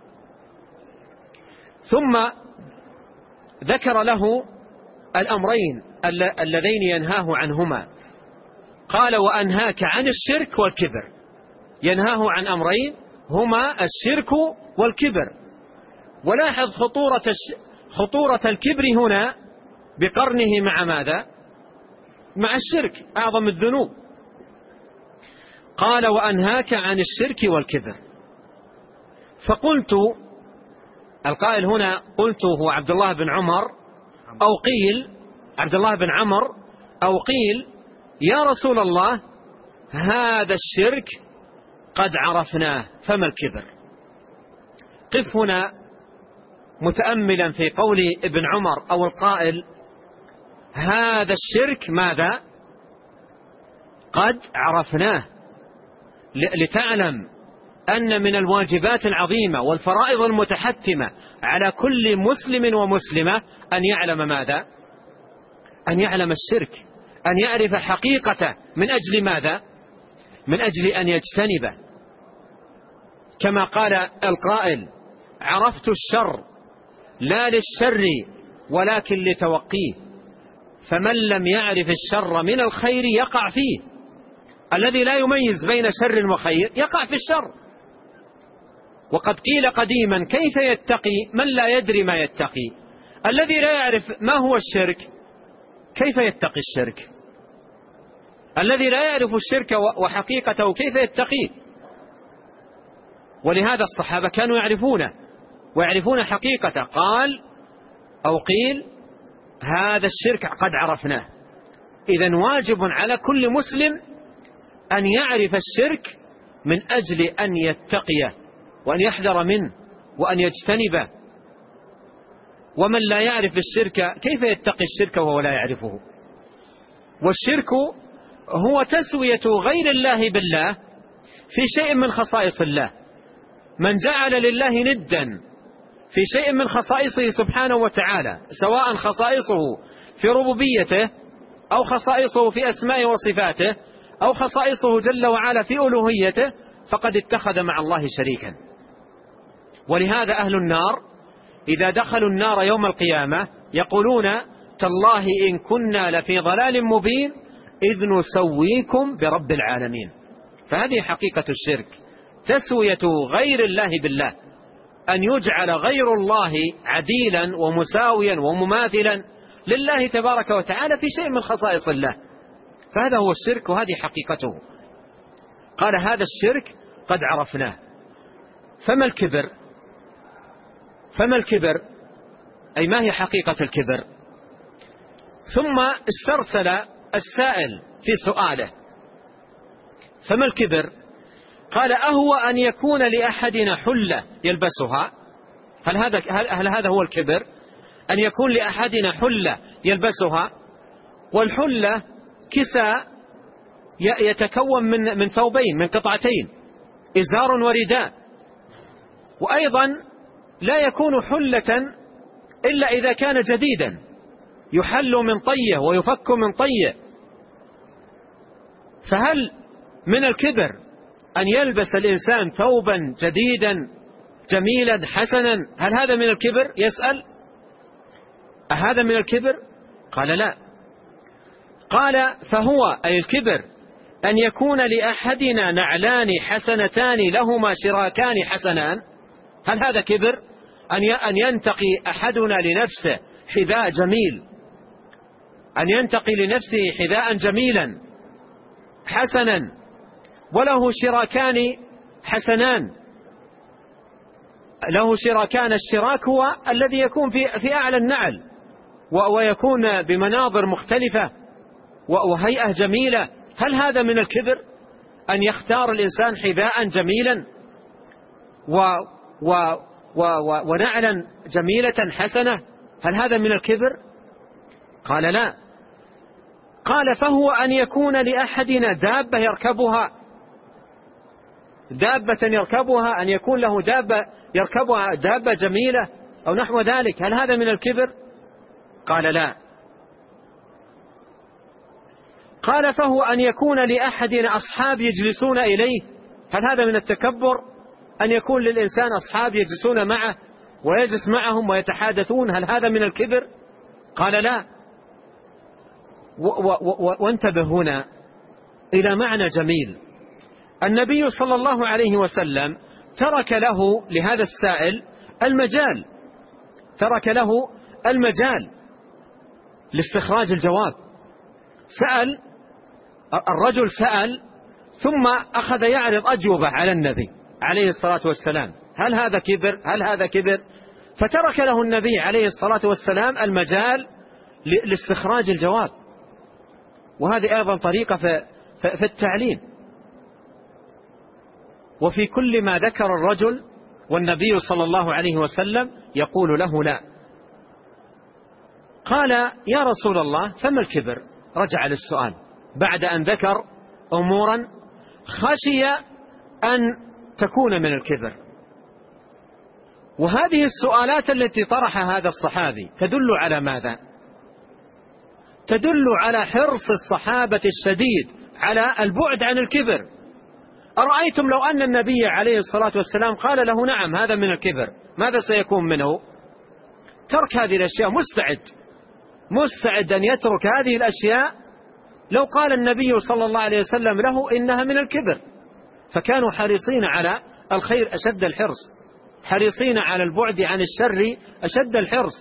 ثم ذكر له الأمرين اللذين ينهاه عنهما. قال وأنهاك عن الشرك والكبر. ينهاه عن أمرين هما الشرك والكبر. ولاحظ خطورة الكبر هنا بقرنه مع ماذا؟ مع الشرك أعظم الذنوب. قال وأنهاك عن الشرك والكبر. فقلت، القائل هنا قلت هو عبد الله بن عمر أو قيل عبد الله بن عمر أو قيل يا رسول الله هذا الشرك قد عرفناه فما الكبر. قف هنا متأملا في قول ابن عمر أو القائل هذا الشرك ماذا؟ قد عرفناه، لتعلم أن من الواجبات العظيمة والفرائض المتحتمة على كل مسلم ومسلمة أن يعلم ماذا؟ أن يعلم الشرك، أن يعرف حقيقته. من أجل ماذا؟ من أجل أن يجتنبه. كما قال القائل عرفت الشر لا للشر ولكن لتوقيه، فمن لم يعرف الشر من الخير يقع فيه. الذي لا يميز بين شر وخير يقع في الشر. وقد قيل قديما كيف يتقي من لا يدري ما يتقي؟ الذي لا يعرف ما هو الشرك كيف يتقي الشرك؟ الذي لا يعرف الشرك وحقيقته كيف يتقيه؟ ولهذا الصحابة كانوا يعرفونه ويعرفون حقيقته. قال أو قيل هذا الشرك قد عرفناه. إذن واجب على كل مسلم أن يعرف الشرك من أجل أن يتقيه وأن يحذر منه وأن يجتنبه. ومن لا يعرف الشرك كيف يتقي الشرك وهو لا يعرفه؟ والشرك هو تسوية غير الله بالله في شيء من خصائص الله. من جعل لله ندا في شيء من خصائصه سبحانه وتعالى، سواء خصائصه في ربوبيته أو خصائصه في أسمائه وصفاته أو خصائصه جل وعلا في ألوهيته، فقد اتخذ مع الله شريكا. ولهذا أهل النار إذا دخلوا النار يوم القيامة يقولون تالله إن كنا لفي ضلال مبين إذ نسويكم برب العالمين. فهذه حقيقة الشرك، تسوية غير الله بالله، أن يجعل غير الله عديلا ومساويا ومماثلا لله تبارك وتعالى في شيء من خصائص الله. فهذا هو الشرك وهذه حقيقته. قال هذا الشرك قد عرفناه. فما الكبر؟ فما الكبر؟ أي ما هي حقيقة الكبر؟ ثم استرسل السائل في سؤاله فما الكبر؟ قال أهو أن يكون لأحدنا حلة يلبسها. هل هذا هو الكبر؟ أن يكون لأحدنا حلة يلبسها، والحلة كساء يتكون من ثوبين، من قطعتين، إزار ورداء. وأيضا لا يكون حلة إلا إذا كان جديدا، يحل من طيه ويفك من طيه. فهل من الكبر أن يلبس الإنسان ثوبا جديدا جميلا حسنا؟ هل هذا من الكبر؟ يسأل أهذا من الكبر؟ قال لا. قال فهو أي الكبر أن يكون لأحدنا نعلان حسنتان لهما شراكان حسنان. هل هذا كبر؟ أن ينتقي أحدنا لنفسه حذاء جميل، أن ينتقي لنفسه حذاء جميلا حسنا وله شراكان حسنان. له شراكان، الشراك هو الذي يكون في أعلى النعل ويكون بمناظر مختلفة وهيئة جميلة. هل هذا من الكبر أن يختار الإنسان حذاء جميلا ونعلا جميلة حسنة؟ هل هذا من الكبر؟ قال لا. قال فهو أن يكون لأحدنا دابة يركبها، دابة يركبها، أن يكون له دابة يركبها، دابة جميلة أو نحو ذلك. هل هذا من الكبر؟ قال لا. قال فهو أن يكون لأحدنا أصحاب يجلسون إليه. هل هذا من التكبر أن يكون للإنسان أصحاب يجلسون معه ويجلس معهم ويتحادثون؟ هل هذا من الكبر؟ قال لا. وانتبه هنا إلى معنى جميل. النبي صلى الله عليه وسلم ترك له لهذا السائل المجال، ترك له المجال لاستخراج الجواب. الرجل سأل ثم أخذ يعرض أجوبة على النبي عليه الصلاة والسلام، هل هذا كبر؟ هل هذا كبر؟ فترك له النبي عليه الصلاة والسلام المجال لاستخراج الجواب. وهذه أيضا طريقة في التعليم. وفي كل ما ذكر الرجل والنبي صلى الله عليه وسلم يقول له لا. قال يا رسول الله فما الكبر؟ رجع للسؤال بعد أن ذكر أمورا خشي أن تكون من الكبر. وهذه السؤالات التي طرحها هذا الصحابي تدل على ماذا؟ تدل على حرص الصحابة الشديد على البعد عن الكبر. أرأيتم لو أن النبي عليه الصلاة والسلام قال له نعم هذا من الكبر، ماذا سيكون منه؟ ترك هذه الأشياء، مستعد أن يترك هذه الأشياء لو قال النبي صلى الله عليه وسلم له إنها من الكبر. فكانوا حريصين على الخير أشد الحرص، حريصين على البعد عن الشر أشد الحرص.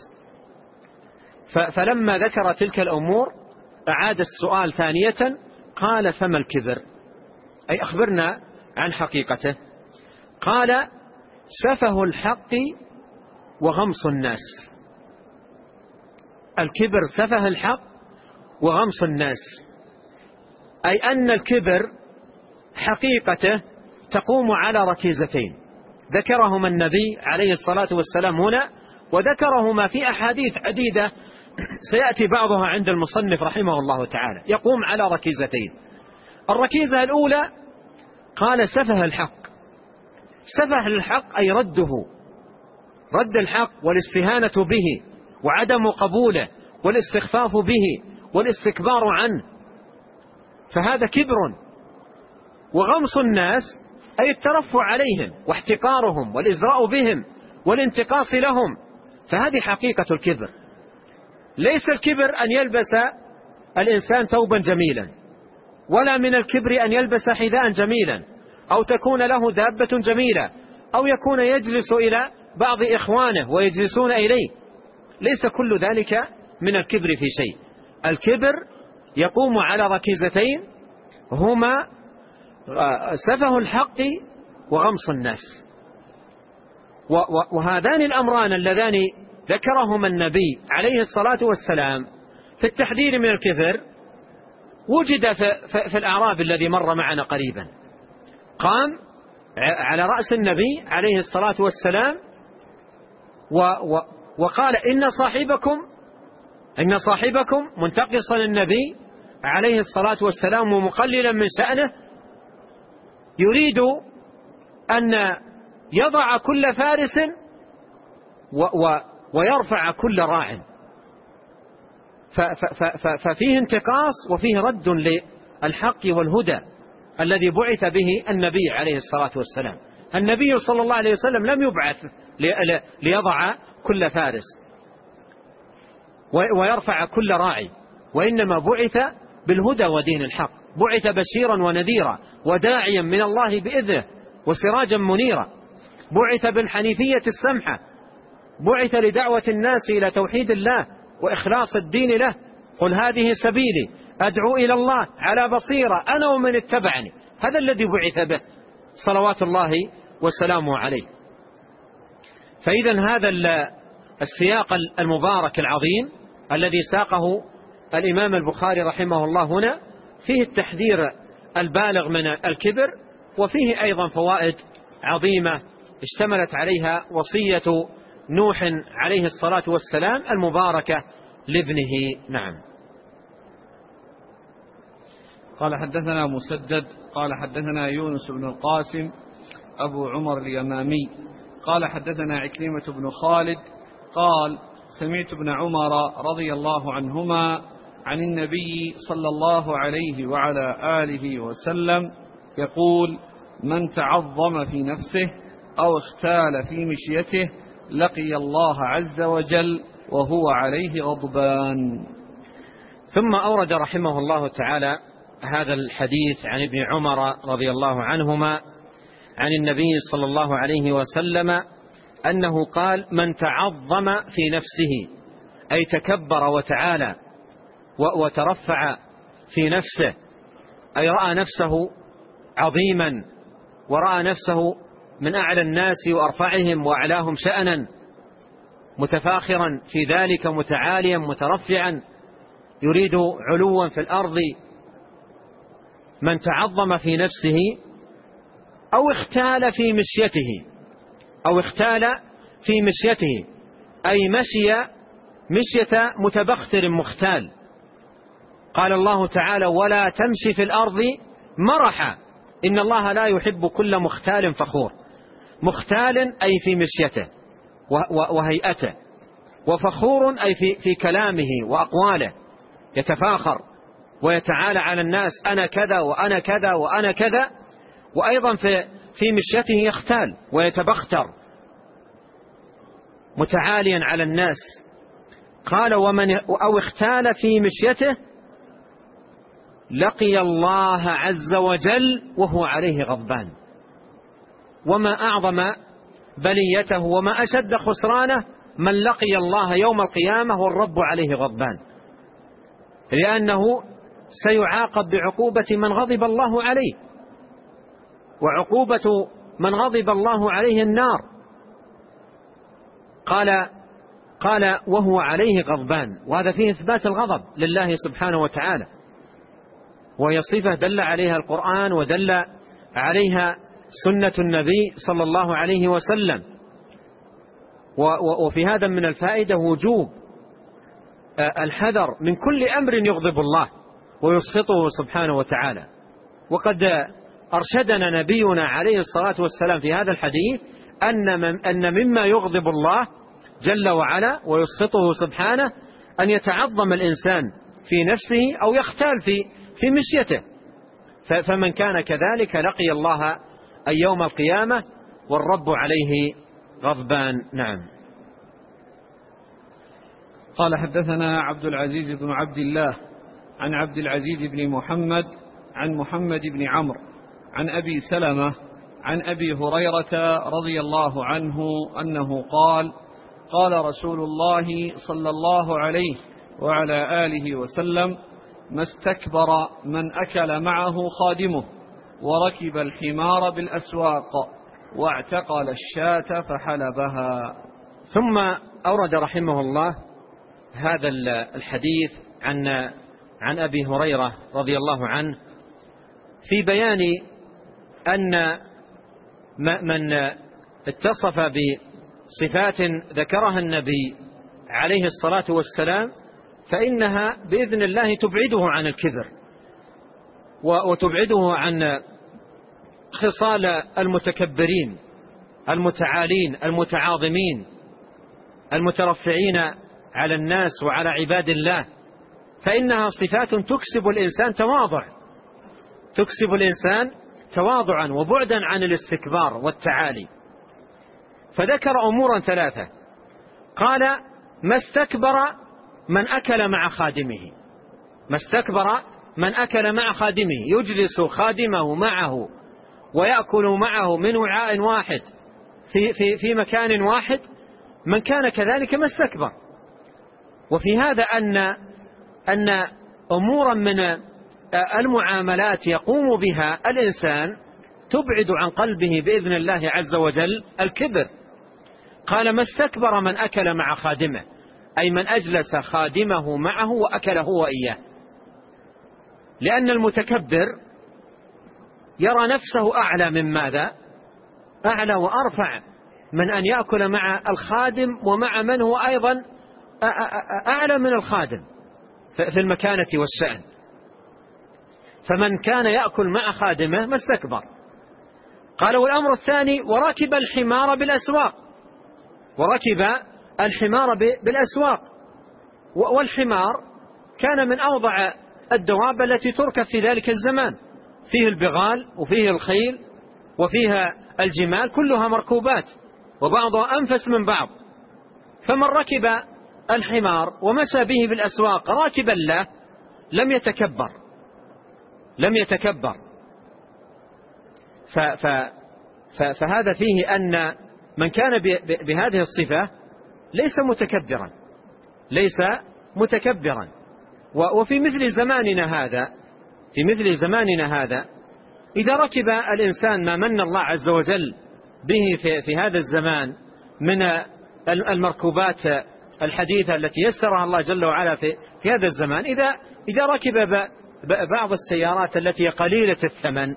فلما ذكر تلك الأمور أعاد السؤال ثانية، قال فما الكبر؟ أي أخبرنا عن حقيقته. قال سفه الحق وغمص الناس. الكبر سفه الحق وغمص الناس، أي أن الكبر حقيقته تقوم على ركيزتين ذكرهما النبي عليه الصلاة والسلام هنا، وذكرهما في أحاديث عديدة سيأتي بعضها عند المصنف رحمه الله تعالى. يقوم على ركيزتين. الركيزة الأولى قال سفه الحق. سفه الحق أي رد الحق والاستهانة به وعدم قبوله والاستخفاف به والاستكبار عنه، فهذا كبر. وغمص الناس أي الترفع عليهم واحتقارهم والإزراء بهم والانتقاص لهم، فهذه حقيقة الكبر. ليس الكبر أن يلبس الإنسان ثوبا جميلا، ولا من الكبر أن يلبس حذاء جميلا، أو تكون له دابة جميلة، أو يكون يجلس إلى بعض إخوانه ويجلسون إليه. ليس كل ذلك من الكبر في شيء. الكبر يقوم على ركيزتين هما سفه الحق وغمص الناس. وهذان الأمران اللذان ذكرهما النبي عليه الصلاة والسلام في التحذير من الكبر وجد في الأعراب الذي مر معنا قريبا. قام على رأس النبي عليه الصلاة والسلام وقال إن صاحبكم منتقصا النبي عليه الصلاة والسلام ومقللا من شأنه يريد أن يضع كل فارس ويرفع كل راع. ففيه انتقاص وفيه رد للحق والهدى الذي بعث به النبي عليه الصلاة والسلام. النبي صلى الله عليه وسلم لم يبعث ليضع كل فارس ويرفع كل راعي، وإنما بعث بالهدى ودين الحق، بعث بشيرا ونذيرا وداعيا من الله بإذنه وسراجا منيرا، بعث بالحنيفية السمحة، بعث لدعوة الناس إلى توحيد الله وإخلاص الدين له. قل هذه سبيلي أدعو إلى الله على بصيرة أنا ومن اتبعني. هذا الذي بعث به صلوات الله وسلامه عليه. فإذا هذا السياق المبارك العظيم الذي ساقه الإمام البخاري رحمه الله هنا فيه التحذير البالغ من الكبر، وفيه أيضا فوائد عظيمة اشتملت عليها وصية نوح عليه الصلاة والسلام المباركة لابنه. نعم. قال حدثنا مسدد قال حدثنا يونس بن القاسم أبو عمر اليمامي قال حدثنا عكرمة بن خالد قال سمعت ابن عمر رضي الله عنهما عن النبي صلى الله عليه وعلى آله وسلم يقول: من تعظم في نفسه أو اختال في مشيته لقي الله عز وجل وهو عليه غضبان. ثم أورد رحمه الله تعالى هذا الحديث عن ابن عمر رضي الله عنهما عن النبي صلى الله عليه وسلم أنه قال: من تعظم في نفسه، أي تكبر وتعالى وترفع في نفسه، أي رأى نفسه عظيما ورأى نفسه من أعلى الناس وأرفعهم وأعلاهم شأنا، متفاخرا في ذلك، متعاليا مترفعا، يريد علوا في الأرض. من تعظم في نفسه أو اختال في مشيته، أو اختال في مشيته، أي مشي مشية متبختر مختال. قال الله تعالى: ولا تمشي في الأرض مرحا إن الله لا يحب كل مختال فخور. مختال أي في مشيته وهيئته، وفخور أي في كلامه وأقواله، يتفاخر ويتعالى على الناس: أنا كذا وأنا كذا وأنا كذا. وأيضا في مشيته يختال ويتبختر متعاليا على الناس. قال: ومن أو اختال في مشيته لقي الله عز وجل وهو عليه غضبان. وما أعظم بليته وما أشد خسرانه من لقي الله يوم القيامة والرب عليه غضبان، لأنه سيعاقب بعقوبة من غضب الله عليه، وعقوبة من غضب الله عليه النار. قال وهو عليه غضبان، وهذا فيه إثبات الغضب لله سبحانه وتعالى، وهي صفة دل عليها القرآن ودل عليها سنة النبي صلى الله عليه وسلم. وفي هذا من الفائدة وجوب الحذر من كل أمر يغضب الله ويسخطه سبحانه وتعالى. وقد أرشدنا نبينا عليه الصلاة والسلام في هذا الحديث أن مما يغضب الله جل وعلا ويسخطه سبحانه أن يتعظم الإنسان في نفسه أو يختال في مشيته. فمن كان كذلك لقي الله أي يوم القيامة والرب عليه غضبان. نعم. قال: حدثنا عبد العزيز بن عبد الله عن عبد العزيز بن محمد عن محمد بن عمرو عن أبي سلمة عن أبي هريرة رضي الله عنه أنه قال: قال رسول الله صلى الله عليه وعلى آله وسلم: ما استكبر من أكل معه خادمه وركب الحمار بالأسواق واعتقل الشاة فحلبها. ثم أورد رحمه الله هذا الحديث عن أبي هريرة رضي الله عنه في بيان أن من اتصف بصفات ذكرها النبي عليه الصلاة والسلام فإنها بإذن الله تبعده عن الكبر وتبعده عن خصال المتكبرين المتعالين المتعاظمين المترفعين على الناس وعلى عباد الله، فإنها صفات تكسب الإنسان تواضعا وبعدا عن الاستكبار والتعالي. فذكر أمورا ثلاثة. قال: ما استكبر من أكل مع خادمه. ما استكبر من أكل مع خادمه، يجلس خادمه معه ويأكل معه من وعاء واحد في مكان واحد، من كان كذلك ما استكبر. وفي هذا أن أمورا من المعاملات يقوم بها الإنسان تبعد عن قلبه بإذن الله عز وجل الكبر. قال: ما استكبر من أكل مع خادمه، أي من أجلس خادمه معه وأكل هو إياه. لأن المتكبر يرى نفسه أعلى من ماذا؟ أعلى وأرفع من أن يأكل مع الخادم ومع من هو أيضا أعلى من الخادم في المكانة والشأن. فمن كان يأكل مع خادمه ما استكبر. قال: والأمر الثاني: وركب الحمار بالأسواق. وركب الحمار بالأسواق. والحمار كان من أوضع الدواب التي تركب في ذلك الزمان، فيه البغال وفيه الخيل وفيها الجمال، كلها مركوبات وبعضها أنفس من بعض. فمن ركب الحمار ومشى به بالأسواق راكبا له لم يتكبر، لم يتكبر. فهذا فيه أن من كان بهذه الصفة ليس متكبرا. وفي مثل زماننا هذا إذا ركب الإنسان ما من الله عز وجل به في هذا الزمان من المركوبات الحديثة التي يسرها الله جل وعلا في هذا الزمان، إذا ركب بعض السيارات التي قليلة الثمن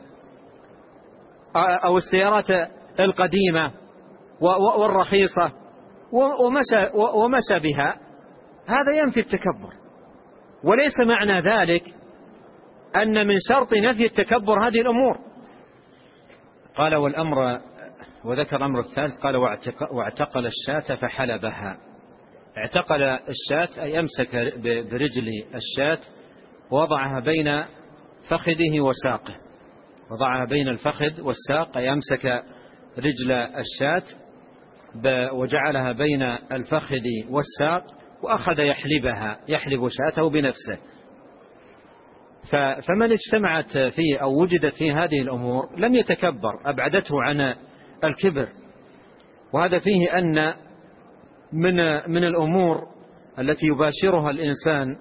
أو السيارات القديمة والرخيصة ومشى بها، هذا ينفي التكبر. وليس معنى ذلك أن من شرط نفي التكبر هذه الأمور. قال وذكر الأمر الثالث، قال واعتقل الشاة فحلبها. اعتقل الشاة أي أمسك برجل الشاة ووضعها بين فخذه وساقه، وضعها بين الفخذ والساق، أي أمسك رجل الشاة وجعلها بين الفخذ والساق وأخذ يحلب شاته بنفسه. فمن اجتمعت فيه أو وجدت فيه هذه الأمور لم يتكبر، أبعدته عن الكبر. وهذا فيه أن من الأمور التي يباشرها الإنسان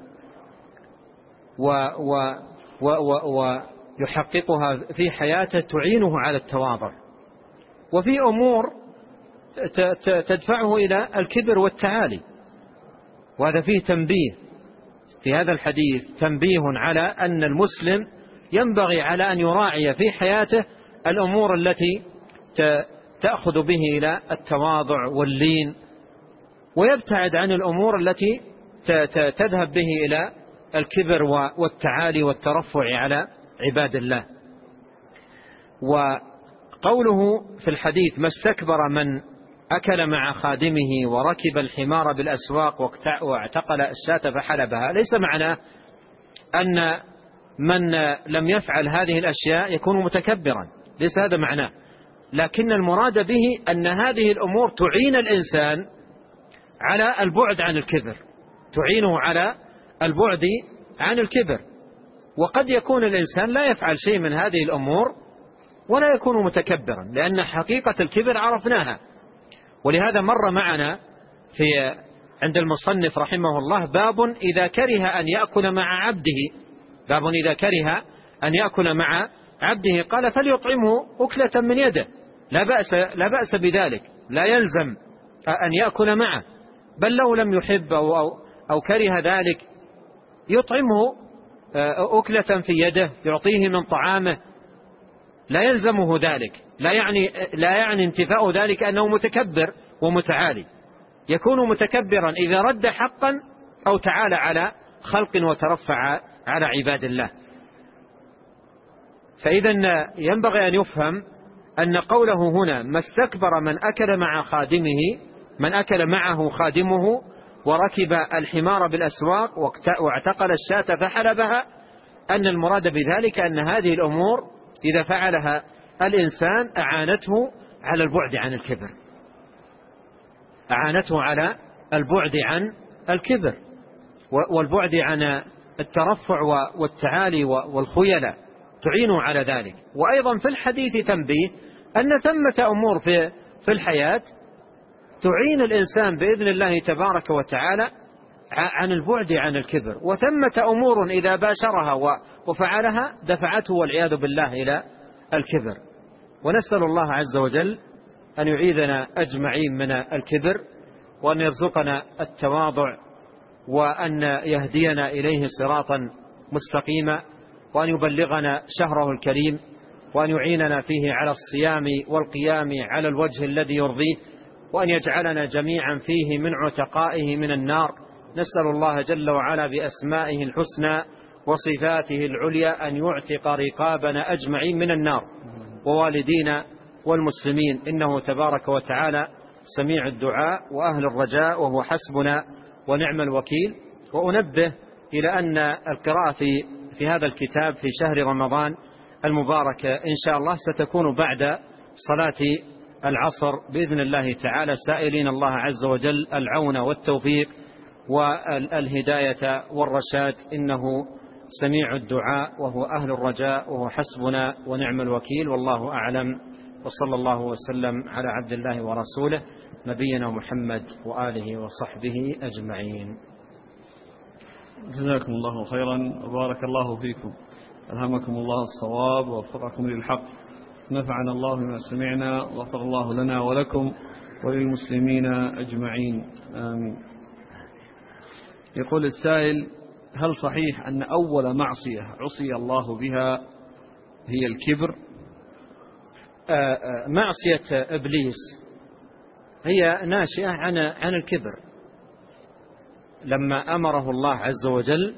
ويحققها في حياته تعينه على التواضع، وفي أمور تدفعه إلى الكبر والتعالي. وهذا فيه تنبيه في هذا الحديث، تنبيه على أن المسلم ينبغي على أن يراعي في حياته الأمور التي تأخذ به إلى التواضع واللين، ويبتعد عن الأمور التي تذهب به إلى الكبر والتعالي والترفع على عباد الله. وقوله في الحديث ما استكبر من أكل مع خادمه وركب الحمار بالأسواق واعتقل الشاة فحلبها، ليس معنى أن من لم يفعل هذه الأشياء يكون متكبرا، ليس هذا معناه، لكن المراد به أن هذه الأمور تعين الإنسان على البعد عن الكبر، تعينه على البعد عن الكبر. وقد يكون الإنسان لا يفعل شيء من هذه الأمور ولا يكون متكبرا، لأن حقيقة الكبر عرفناها. ولهذا مر معنا عند المصنف رحمه الله باب إذا كره أن يأكل مع عبده، قال فليطعمه أكلة من يده، لا بأس بذلك، لا يلزم أن يأكل معه، بل لو لم يحب أو كره ذلك يطعمه أكلة في يده، يعطيه من طعامه، لا يلزمه ذلك. لا يعني انتفاء ذلك أنه متكبر ومتعالي، يكون متكبرا إذا رد حقا أو تعالى على خلق وترفع على عباد الله. فإذا ينبغي أن يفهم أن قوله هنا ما استكبر من أكل معه خادمه وركب الحمار بالأسواق واعتقل الشاة فحلبها، أن المراد بذلك أن هذه الأمور إذا فعلها الإنسان أعانته على البعد عن الكبر والبعد عن الترفع والتعالي والخيلة، تعينه على ذلك. وأيضا في الحديث تنبيه أن ثمة أمور في الحياة تعين الإنسان بإذن الله تبارك وتعالى عن البعد عن الكبر، وثمة أمور إذا باشرها وفعلها دفعته والعياذ بالله إلى الكبر. ونسأل الله عز وجل أن يعيذنا أجمعين من الكبر، وأن يرزقنا التواضع، وأن يهدينا إليه صراطا مستقيما، وأن يبلغنا شهره الكريم، وأن يعيننا فيه على الصيام والقيام على الوجه الذي يرضيه، وأن يجعلنا جميعا فيه من عتقائه من النار. نسأل الله جل وعلا بأسمائه الحسنى وصفاته العليا أن يعتق رقابنا أجمعين من النار، ووالدينا والمسلمين، إنه تبارك وتعالى سميع الدعاء وأهل الرجاء، وهو حسبنا ونعم الوكيل. وأنبه إلى أن القراءة في هذا الكتاب في شهر رمضان المبارك إن شاء الله ستكون بعد صلاة العصر بإذن الله تعالى، سائلين الله عز وجل العون والتوفيق والهداية والرشاد، إنه سميع الدعاء وهو أهل الرجاء وهو حسبنا ونعم الوكيل، والله أعلم. وصلى الله وسلم على عبد الله ورسوله نبينا محمد وآله وصحبه أجمعين. جزاكم الله خيرا وبارك الله فيكم، ألهمكم الله الصواب ووفقكم للحق، نفعنا الله بما سمعنا، وغفر الله لنا ولكم وللمسلمين أجمعين، آمين. يقول السائل: هل صحيح أن أول معصية عصي الله بها هي الكبر؟ معصية إبليس هي ناشئة عن الكبر، لما أمره الله عز وجل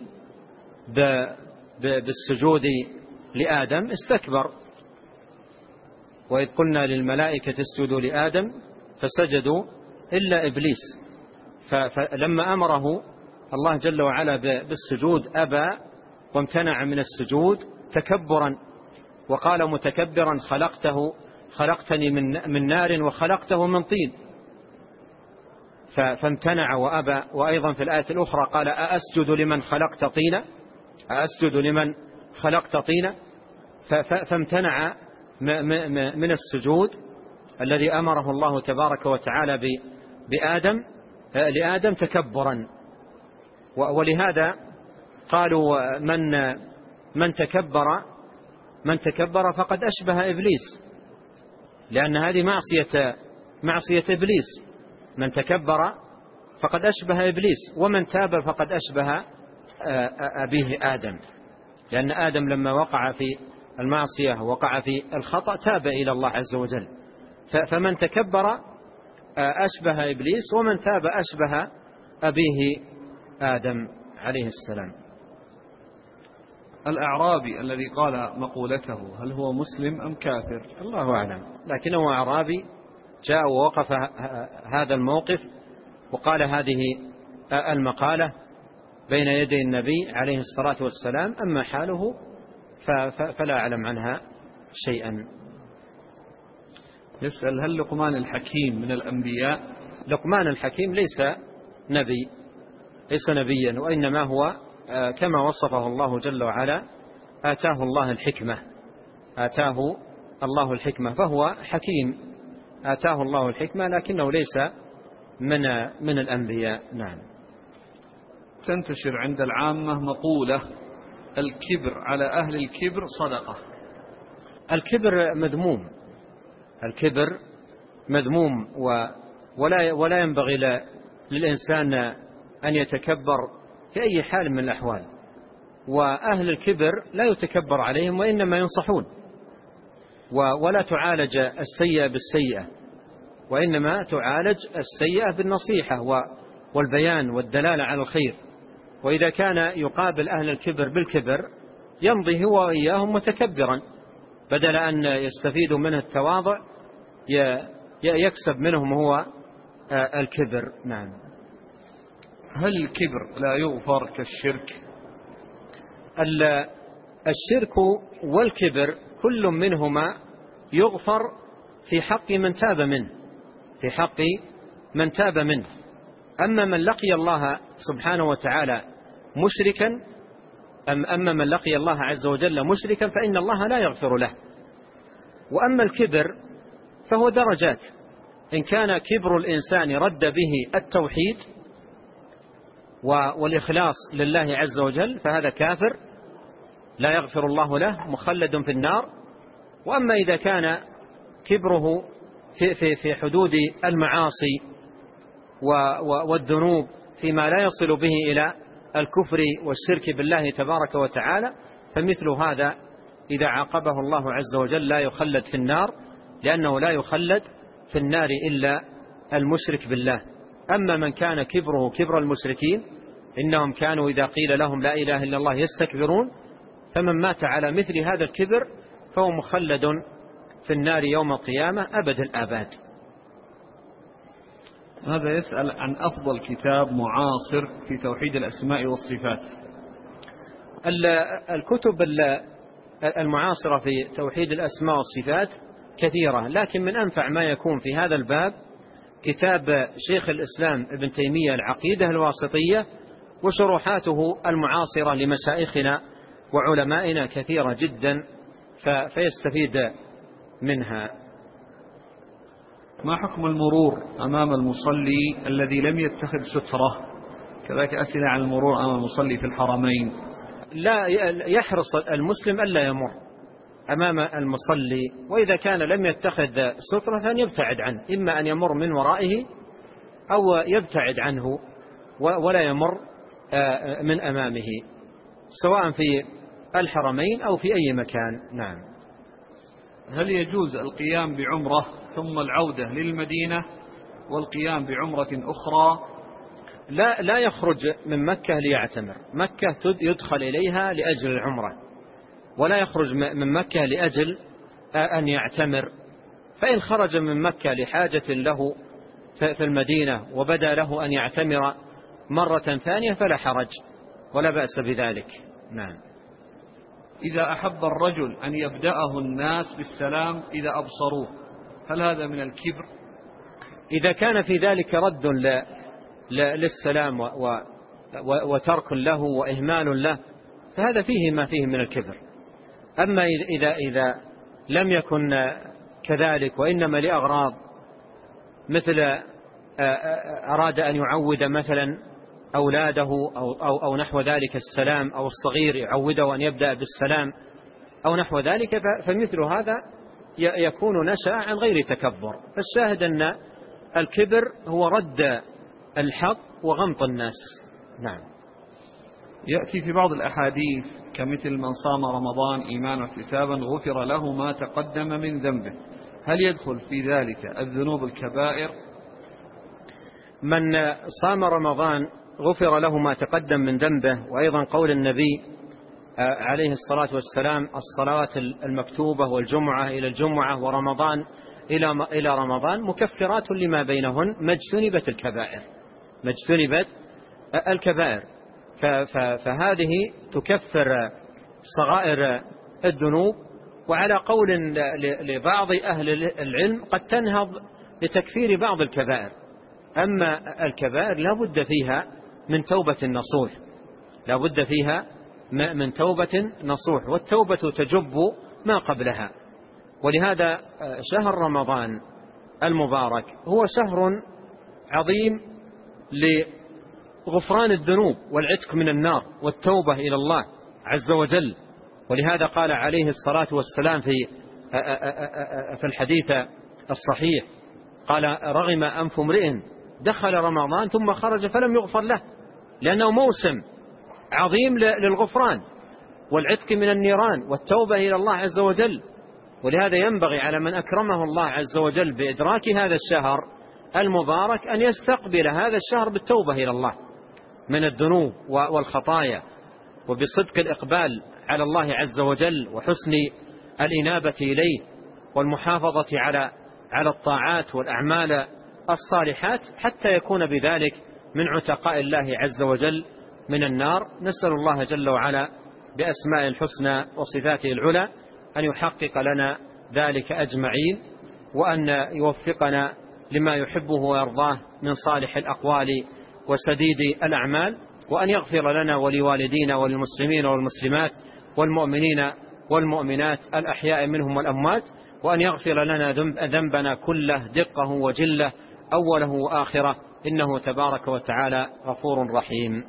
بالسجود لآدم استكبر، وإذ قلنا للملائكة اسجدوا لآدم فسجدوا إلا إبليس، فلما أمره الله جل وعلا بالسجود أبى وامتنع من السجود تكبرا، وقال متكبرا: خلقتني من نار وخلقته من طين، فامتنع وأبى. وأيضا في الآية الأخرى قال: أأسجد لمن خلقت طينا، أأسجد لمن خلقت طينا، فامتنع من السجود الذي أمره الله تبارك وتعالى لآدم تكبرا. ولهذا قالوا: من تكبر فقد أشبه إبليس، لأن هذه معصية إبليس. من تكبر فقد أشبه إبليس، ومن تاب فقد أشبه أبيه آدم، لأن آدم لما وقع في المعصية وقع في الخطأ تاب إلى الله عز وجل، فمن تكبر أشبه إبليس، ومن تاب أشبه أبيه آدم عليه السلام. الأعرابي الذي قال مقولته هل هو مسلم أم كافر؟ الله أعلم، لكنه أعرابي جاء ووقف هذا الموقف وقال هذه المقالة بين يدي النبي عليه الصلاة والسلام، أما حاله فلا أعلم عنها شيئا. يسأل: هل لقمان الحكيم من الأنبياء؟ لقمان الحكيم ليس نبيا، وإنما هو كما وصفه الله جل وعلا: آتاه الله الحكمة، فهو حكيم آتاه الله الحكمة، لكنه ليس من الأنبياء. نعم. تنتشر عند العامة مقولة: الكبر على أهل الكبر صدقة. الكبر مذموم ولا ينبغي للإنسان أن يتكبر في أي حال من الأحوال، وأهل الكبر لا يتكبر عليهم وإنما ينصحون، ولا تعالج السيئة بالسيئة، وإنما تعالج السيئة بالنصيحة والبيان والدلالة على الخير. وإذا كان يقابل أهل الكبر بالكبر يمضي هو وإياهم متكبرا، بدل أن يستفيدوا منه التواضع يكسب منهم هو الكبر. نعم. هل الكبر لا يغفر كالشرك؟ الشرك والكبر كل منهما يغفر في حق من تاب منه، أما من لقي الله سبحانه وتعالى مشركا، أما من لقي الله عز وجل مشركا فإن الله لا يغفر له. وأما الكبر فهو درجات، إن كان كبر الإنسان رد به التوحيد والإخلاص لله عز وجل فهذا كافر لا يغفر الله له، مخلد في النار. وأما إذا كان كبره في حدود المعاصي والذنوب فيما لا يصل به إلى الكفر والشرك بالله تبارك وتعالى، فمثل هذا إذا عاقبه الله عز وجل لا يخلد في النار، لأنه لا يخلد في النار إلا المشرك بالله. أما من كان كبره كبر المشركين، إنهم كانوا إذا قيل لهم لا إله إلا الله يستكبرون، فمن مات على مثل هذا الكبر فهو مخلد في النار يوم القيامة أبد الآباد. هذا يسأل عن أفضل كتاب معاصر في توحيد الأسماء والصفات. الكتب المعاصرة في توحيد الأسماء والصفات كثيرة، لكن من أنفع ما يكون في هذا الباب كتاب شيخ الإسلام ابن تيمية العقيدة الواسطية، وشروحاته المعاصرة لمشايخنا وعلمائنا كثيرة جدا فيستفيد منها. ما حكم المرور أمام المصلي الذي لم يتخذ سترة؟ كذلك أسئلة عن المرور أمام المصلي في الحرمين. لا يحرص المسلم ألا يمر أمام المصلي، وإذا كان لم يتخذ سترة أن يبتعد عنه، إما أن يمر من ورائه أو يبتعد عنه ولا يمر من أمامه، سواء في الحرمين أو في أي مكان. نعم. هل يجوز القيام بعمرة ثم العودة للمدينة والقيام بعمرة أخرى؟ لا يخرج من مكة ليعتمر، مكة يدخل إليها لأجل العمرة، ولا يخرج من مكة لأجل أن يعتمر. فإن خرج من مكة لحاجة له في المدينة وبدأ له أن يعتمر مرة ثانية فلا حرج ولا بأس بذلك. نعم. إذا أحب الرجل أن يبدأه الناس بالسلام إذا أبصروه، هل هذا من الكبر؟ إذا كان في ذلك رد للسلام وترك له وإهمال له فهذا فيه ما فيه من الكبر. أما إذا لم يكن كذلك وإنما لأغراض، مثل أراد أن يعود مثلا أولاده أو نحو ذلك السلام، أو الصغير يعوده أن يبدأ بالسلام أو نحو ذلك، فمثل هذا يكون نشأ عن غير تكبر. فالشاهد أن الكبر هو رد الحق وغمط الناس. نعم. يأتي في بعض الأحاديث كمثل من صام رمضان إيمانا واحتسابا غفر له ما تقدم من ذنبه، هل يدخل في ذلك الذنوب الكبائر؟ من صام رمضان غفر له ما تقدم من ذنبه. وأيضا قول النبي عليه الصلاة والسلام: الصلوات المكتوبة والجمعة إلى الجمعة ورمضان إلى رمضان مكفرات لما بينهن ما اجتنبت الكبائر. فهذه تكفر صغائر الذنوب. وعلى قول لبعض أهل العلم قد تنهض لتكفير بعض الكبائر. أما الكبائر لا بد فيها من توبة نصوح، والتوبة تجب ما قبلها. ولهذا شهر رمضان المبارك هو شهر عظيم لغفران الذنوب والعتق من النار والتوبة إلى الله عز وجل. ولهذا قال عليه الصلاة والسلام في الحديث الصحيح، قال: رغم أنف امرئ دخل رمضان ثم خرج فلم يغفر له، لأنه موسم عظيم للغفران والعتق من النيران والتوبة إلى الله عز وجل. ولهذا ينبغي على من أكرمه الله عز وجل بإدراك هذا الشهر المبارك أن يستقبل هذا الشهر بالتوبة إلى الله من الذنوب والخطايا، وبصدق الإقبال على الله عز وجل وحسن الإنابة إليه والمحافظة على الطاعات والأعمال الصالحات، حتى يكون بذلك من عتقاء الله عز وجل من النار. نسأل الله جل وعلا بأسماء الحسنى وصفاته العلى أن يحقق لنا ذلك أجمعين، وأن يوفقنا لما يحبه ويرضاه من صالح الأقوال وسديد الأعمال، وأن يغفر لنا ولوالدينا وللمسلمين والمسلمات والمؤمنين والمؤمنات الأحياء منهم والأموات، وأن يغفر لنا ذنبنا كله دقه وجله أوله وآخره، إنه تبارك وتعالى غفور رحيم.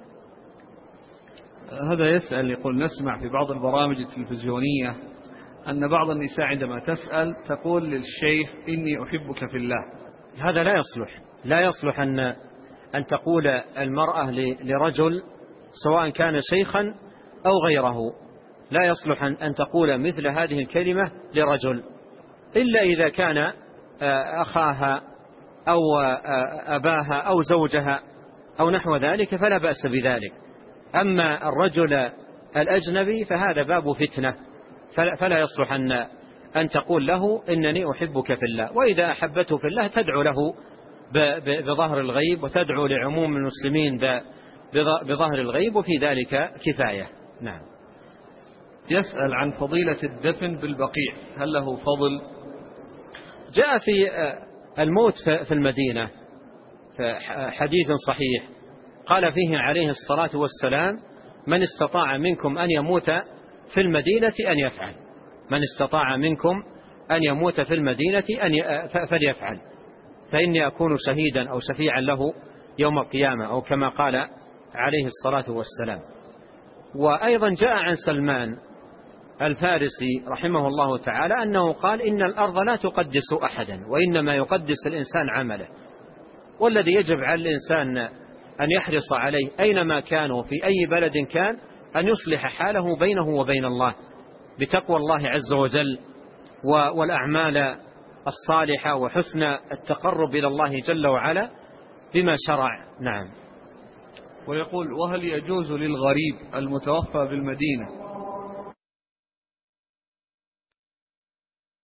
هذا يسأل يقول: نسمع في بعض البرامج التلفزيونية أن بعض النساء عندما تسأل تقول للشيخ: إني أحبك في الله. هذا لا يصلح أن تقول المرأة لرجل سواء كان شيخا أو غيره، لا يصلح أن تقول مثل هذه الكلمة لرجل، إلا إذا كان أخاها أو أباها أو زوجها أو نحو ذلك فلا بأس بذلك. أما الرجل الأجنبي فهذا باب فتنة، فلا يصلح أن تقول له: إنني أحبك في الله. وإذا أحبته في الله تدعو له بظهر الغيب، وتدعو لعموم المسلمين بظهر الغيب، وفي ذلك كفاية. نعم. يسأل عن فضيلة الدفن بالبقيع، هل له فضل؟ جاء في الموت في المدينة في حديث صحيح قال فيه عليه الصلاة والسلام: من استطاع منكم أن يموت في المدينة أن يفعل، من استطاع منكم أن يموت في المدينة فليفعل، فإني أكون شهيدا أو شفيعا له يوم القيامة، أو كما قال عليه الصلاة والسلام. وأيضا جاء عن سلمان الفارسي رحمه الله تعالى أنه قال: إن الأرض لا تقدس أحدا، وإنما يقدس الإنسان عمله. والذي يجب على الإنسان أن يحرص عليه أينما كان وفي أي بلد كان أن يصلح حاله بينه وبين الله بتقوى الله عز وجل والأعمال الصالحة وحسن التقرب إلى الله جل وعلا بما شرع. نعم. ويقول: وهل يجوز للغريب المتوفى بالمدينة